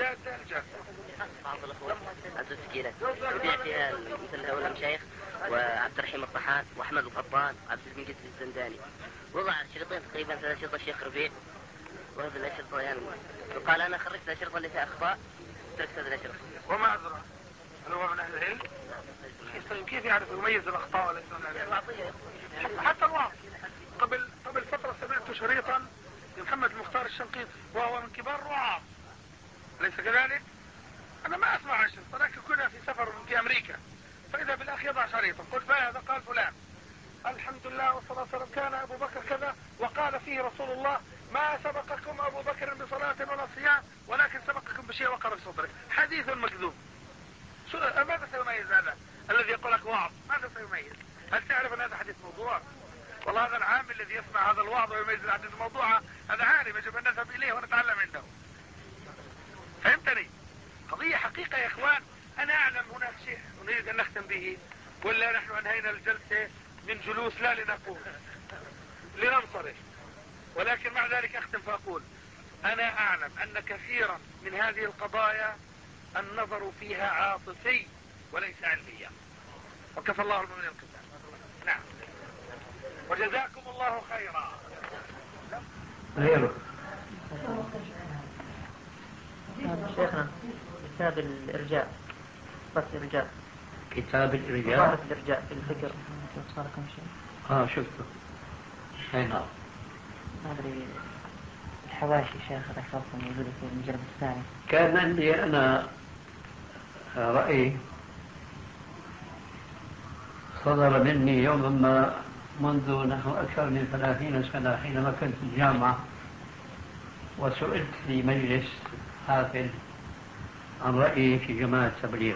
بعض الأخوة التسجيلات يبيع فيها مثل هؤلاء المشايخ وعبد الرحيم الطحان وأحمد القطان وعبد المجيد الزنداني، وضع شريطين تقريبا 3 أشرطة الشيخ ربيع، وهذه الأشرطة يعني وقال أنا خرجت الأشرطة اللي فيها أخطاء تركت هذه الأشرطة. وما أدرى هل هو من أهل العلم؟ كيف يعرف يميز الأخطاء وليس من أهل العلم؟ حتى الواقع قبل فترة سمعت شريطا لمحمد المختار الشنقيطي وهو من كبار الرعاة، أليس كذلك؟ أنا ما أسمع عن الشريط، ولكن كنا في سفر في أمريكا فإذا بالأخ يضع شريطا، قلت هذا قال فلان الحمد لله والصلاة والسلام كان أبو بكر كذا وقال فيه رسول الله ما سبقكم أبو بكر بصلاة ولا صيام ولكن سبقكم بشيء وقر في صدره. حديث مكذوب. ماذا سيميز هذا الذي يقول لك وعظ؟ ماذا سيميز؟ هل تعرف أن هذا حديث موضوع؟ والله هذا العام الذي يسمع هذا الوعظ ويميز الحديث الموضوع هذا عالم يجب أن نذهب إليه ونتعلم عنده. فهمتني؟ قضية حقيقة يا إخوان. أنا أعلم هناك شيء نريد أن نختم به، ولا نحن أنهينا الجلسة من جلوس لا لنقوم لننصرف، ولكن مع ذلك أختم فأقول أنا أعلم أن كثيرا من هذه القضايا النظر فيها عاطفي وليس علميا، وكفى الله المؤمنين القتال. نعم. وجزاكم الله خيرا. شيخنا كتاب الإرجاء، كتاب الإرجاء في الفكر صار كم شيء. شفته. أي نعم. ما أدري الحواشي شيخ ذكرتم موجودة في المجلد الثاني. كان عندي أنا رأي صدر مني يوما ما منذ نحو أكثر من 30 سنة حينما كنت في الجامعة، وسئلت في مجلس حافل عن رأيي في جماعة التبليغ،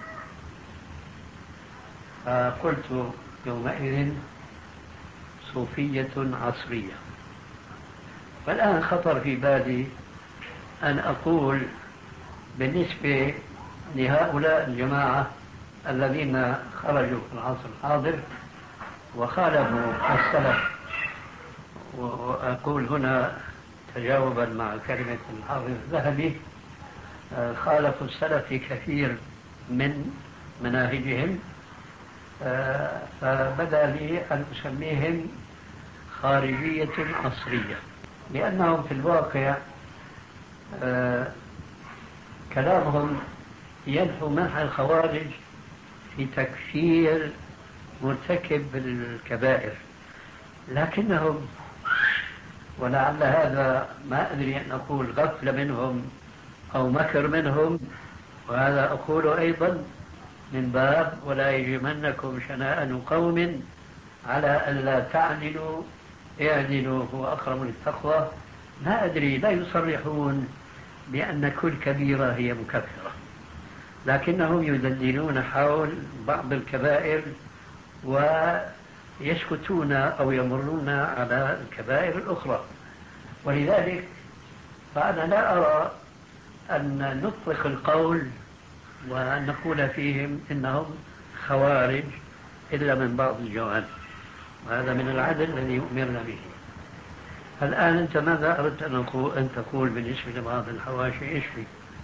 فقلت يومئذ صوفية عصرية. فالآن خطر في بالي أن أقول بالنسبة لهؤلاء الجماعة الذين خرجوا في العصر الحاضر وخالفوا السلف، وأقول هنا تجاوبا مع كلمة الحافظ الذهبي، خالفوا السلف في كثير من مناهجهم، فبدا لي أن أسميهم خارجية عصرية، لأنهم في الواقع كلامهم ينحو منحى الخوارج في تكفير مرتكب الكبائر، لكنهم، ولعل هذا ما أدري أن أقول غفلة منهم أو مكر منهم، وهذا أقول أيضا من باب ولا يجرمنكم شنآن قوم على ألا تعدلوا اعدلوا هو أقرب للتقوى. ما أدري، لا يصرحون بأن كل كبيرة هي مكفرة، لكنهم يدللون حول بعض الكبائر ويسكتون أو يمرون على الكبائر الأخرى. ولذلك فأنا لا أرى أن نطلق القول وأن نقول فيهم إنهم خوارج إلا من بعض الجوانب، وهذا من العدل الذي أمرنا به. الآن أنت ماذا أردت أن تقول بالنسبة لبعض الحواشي؟ إيش فيه؟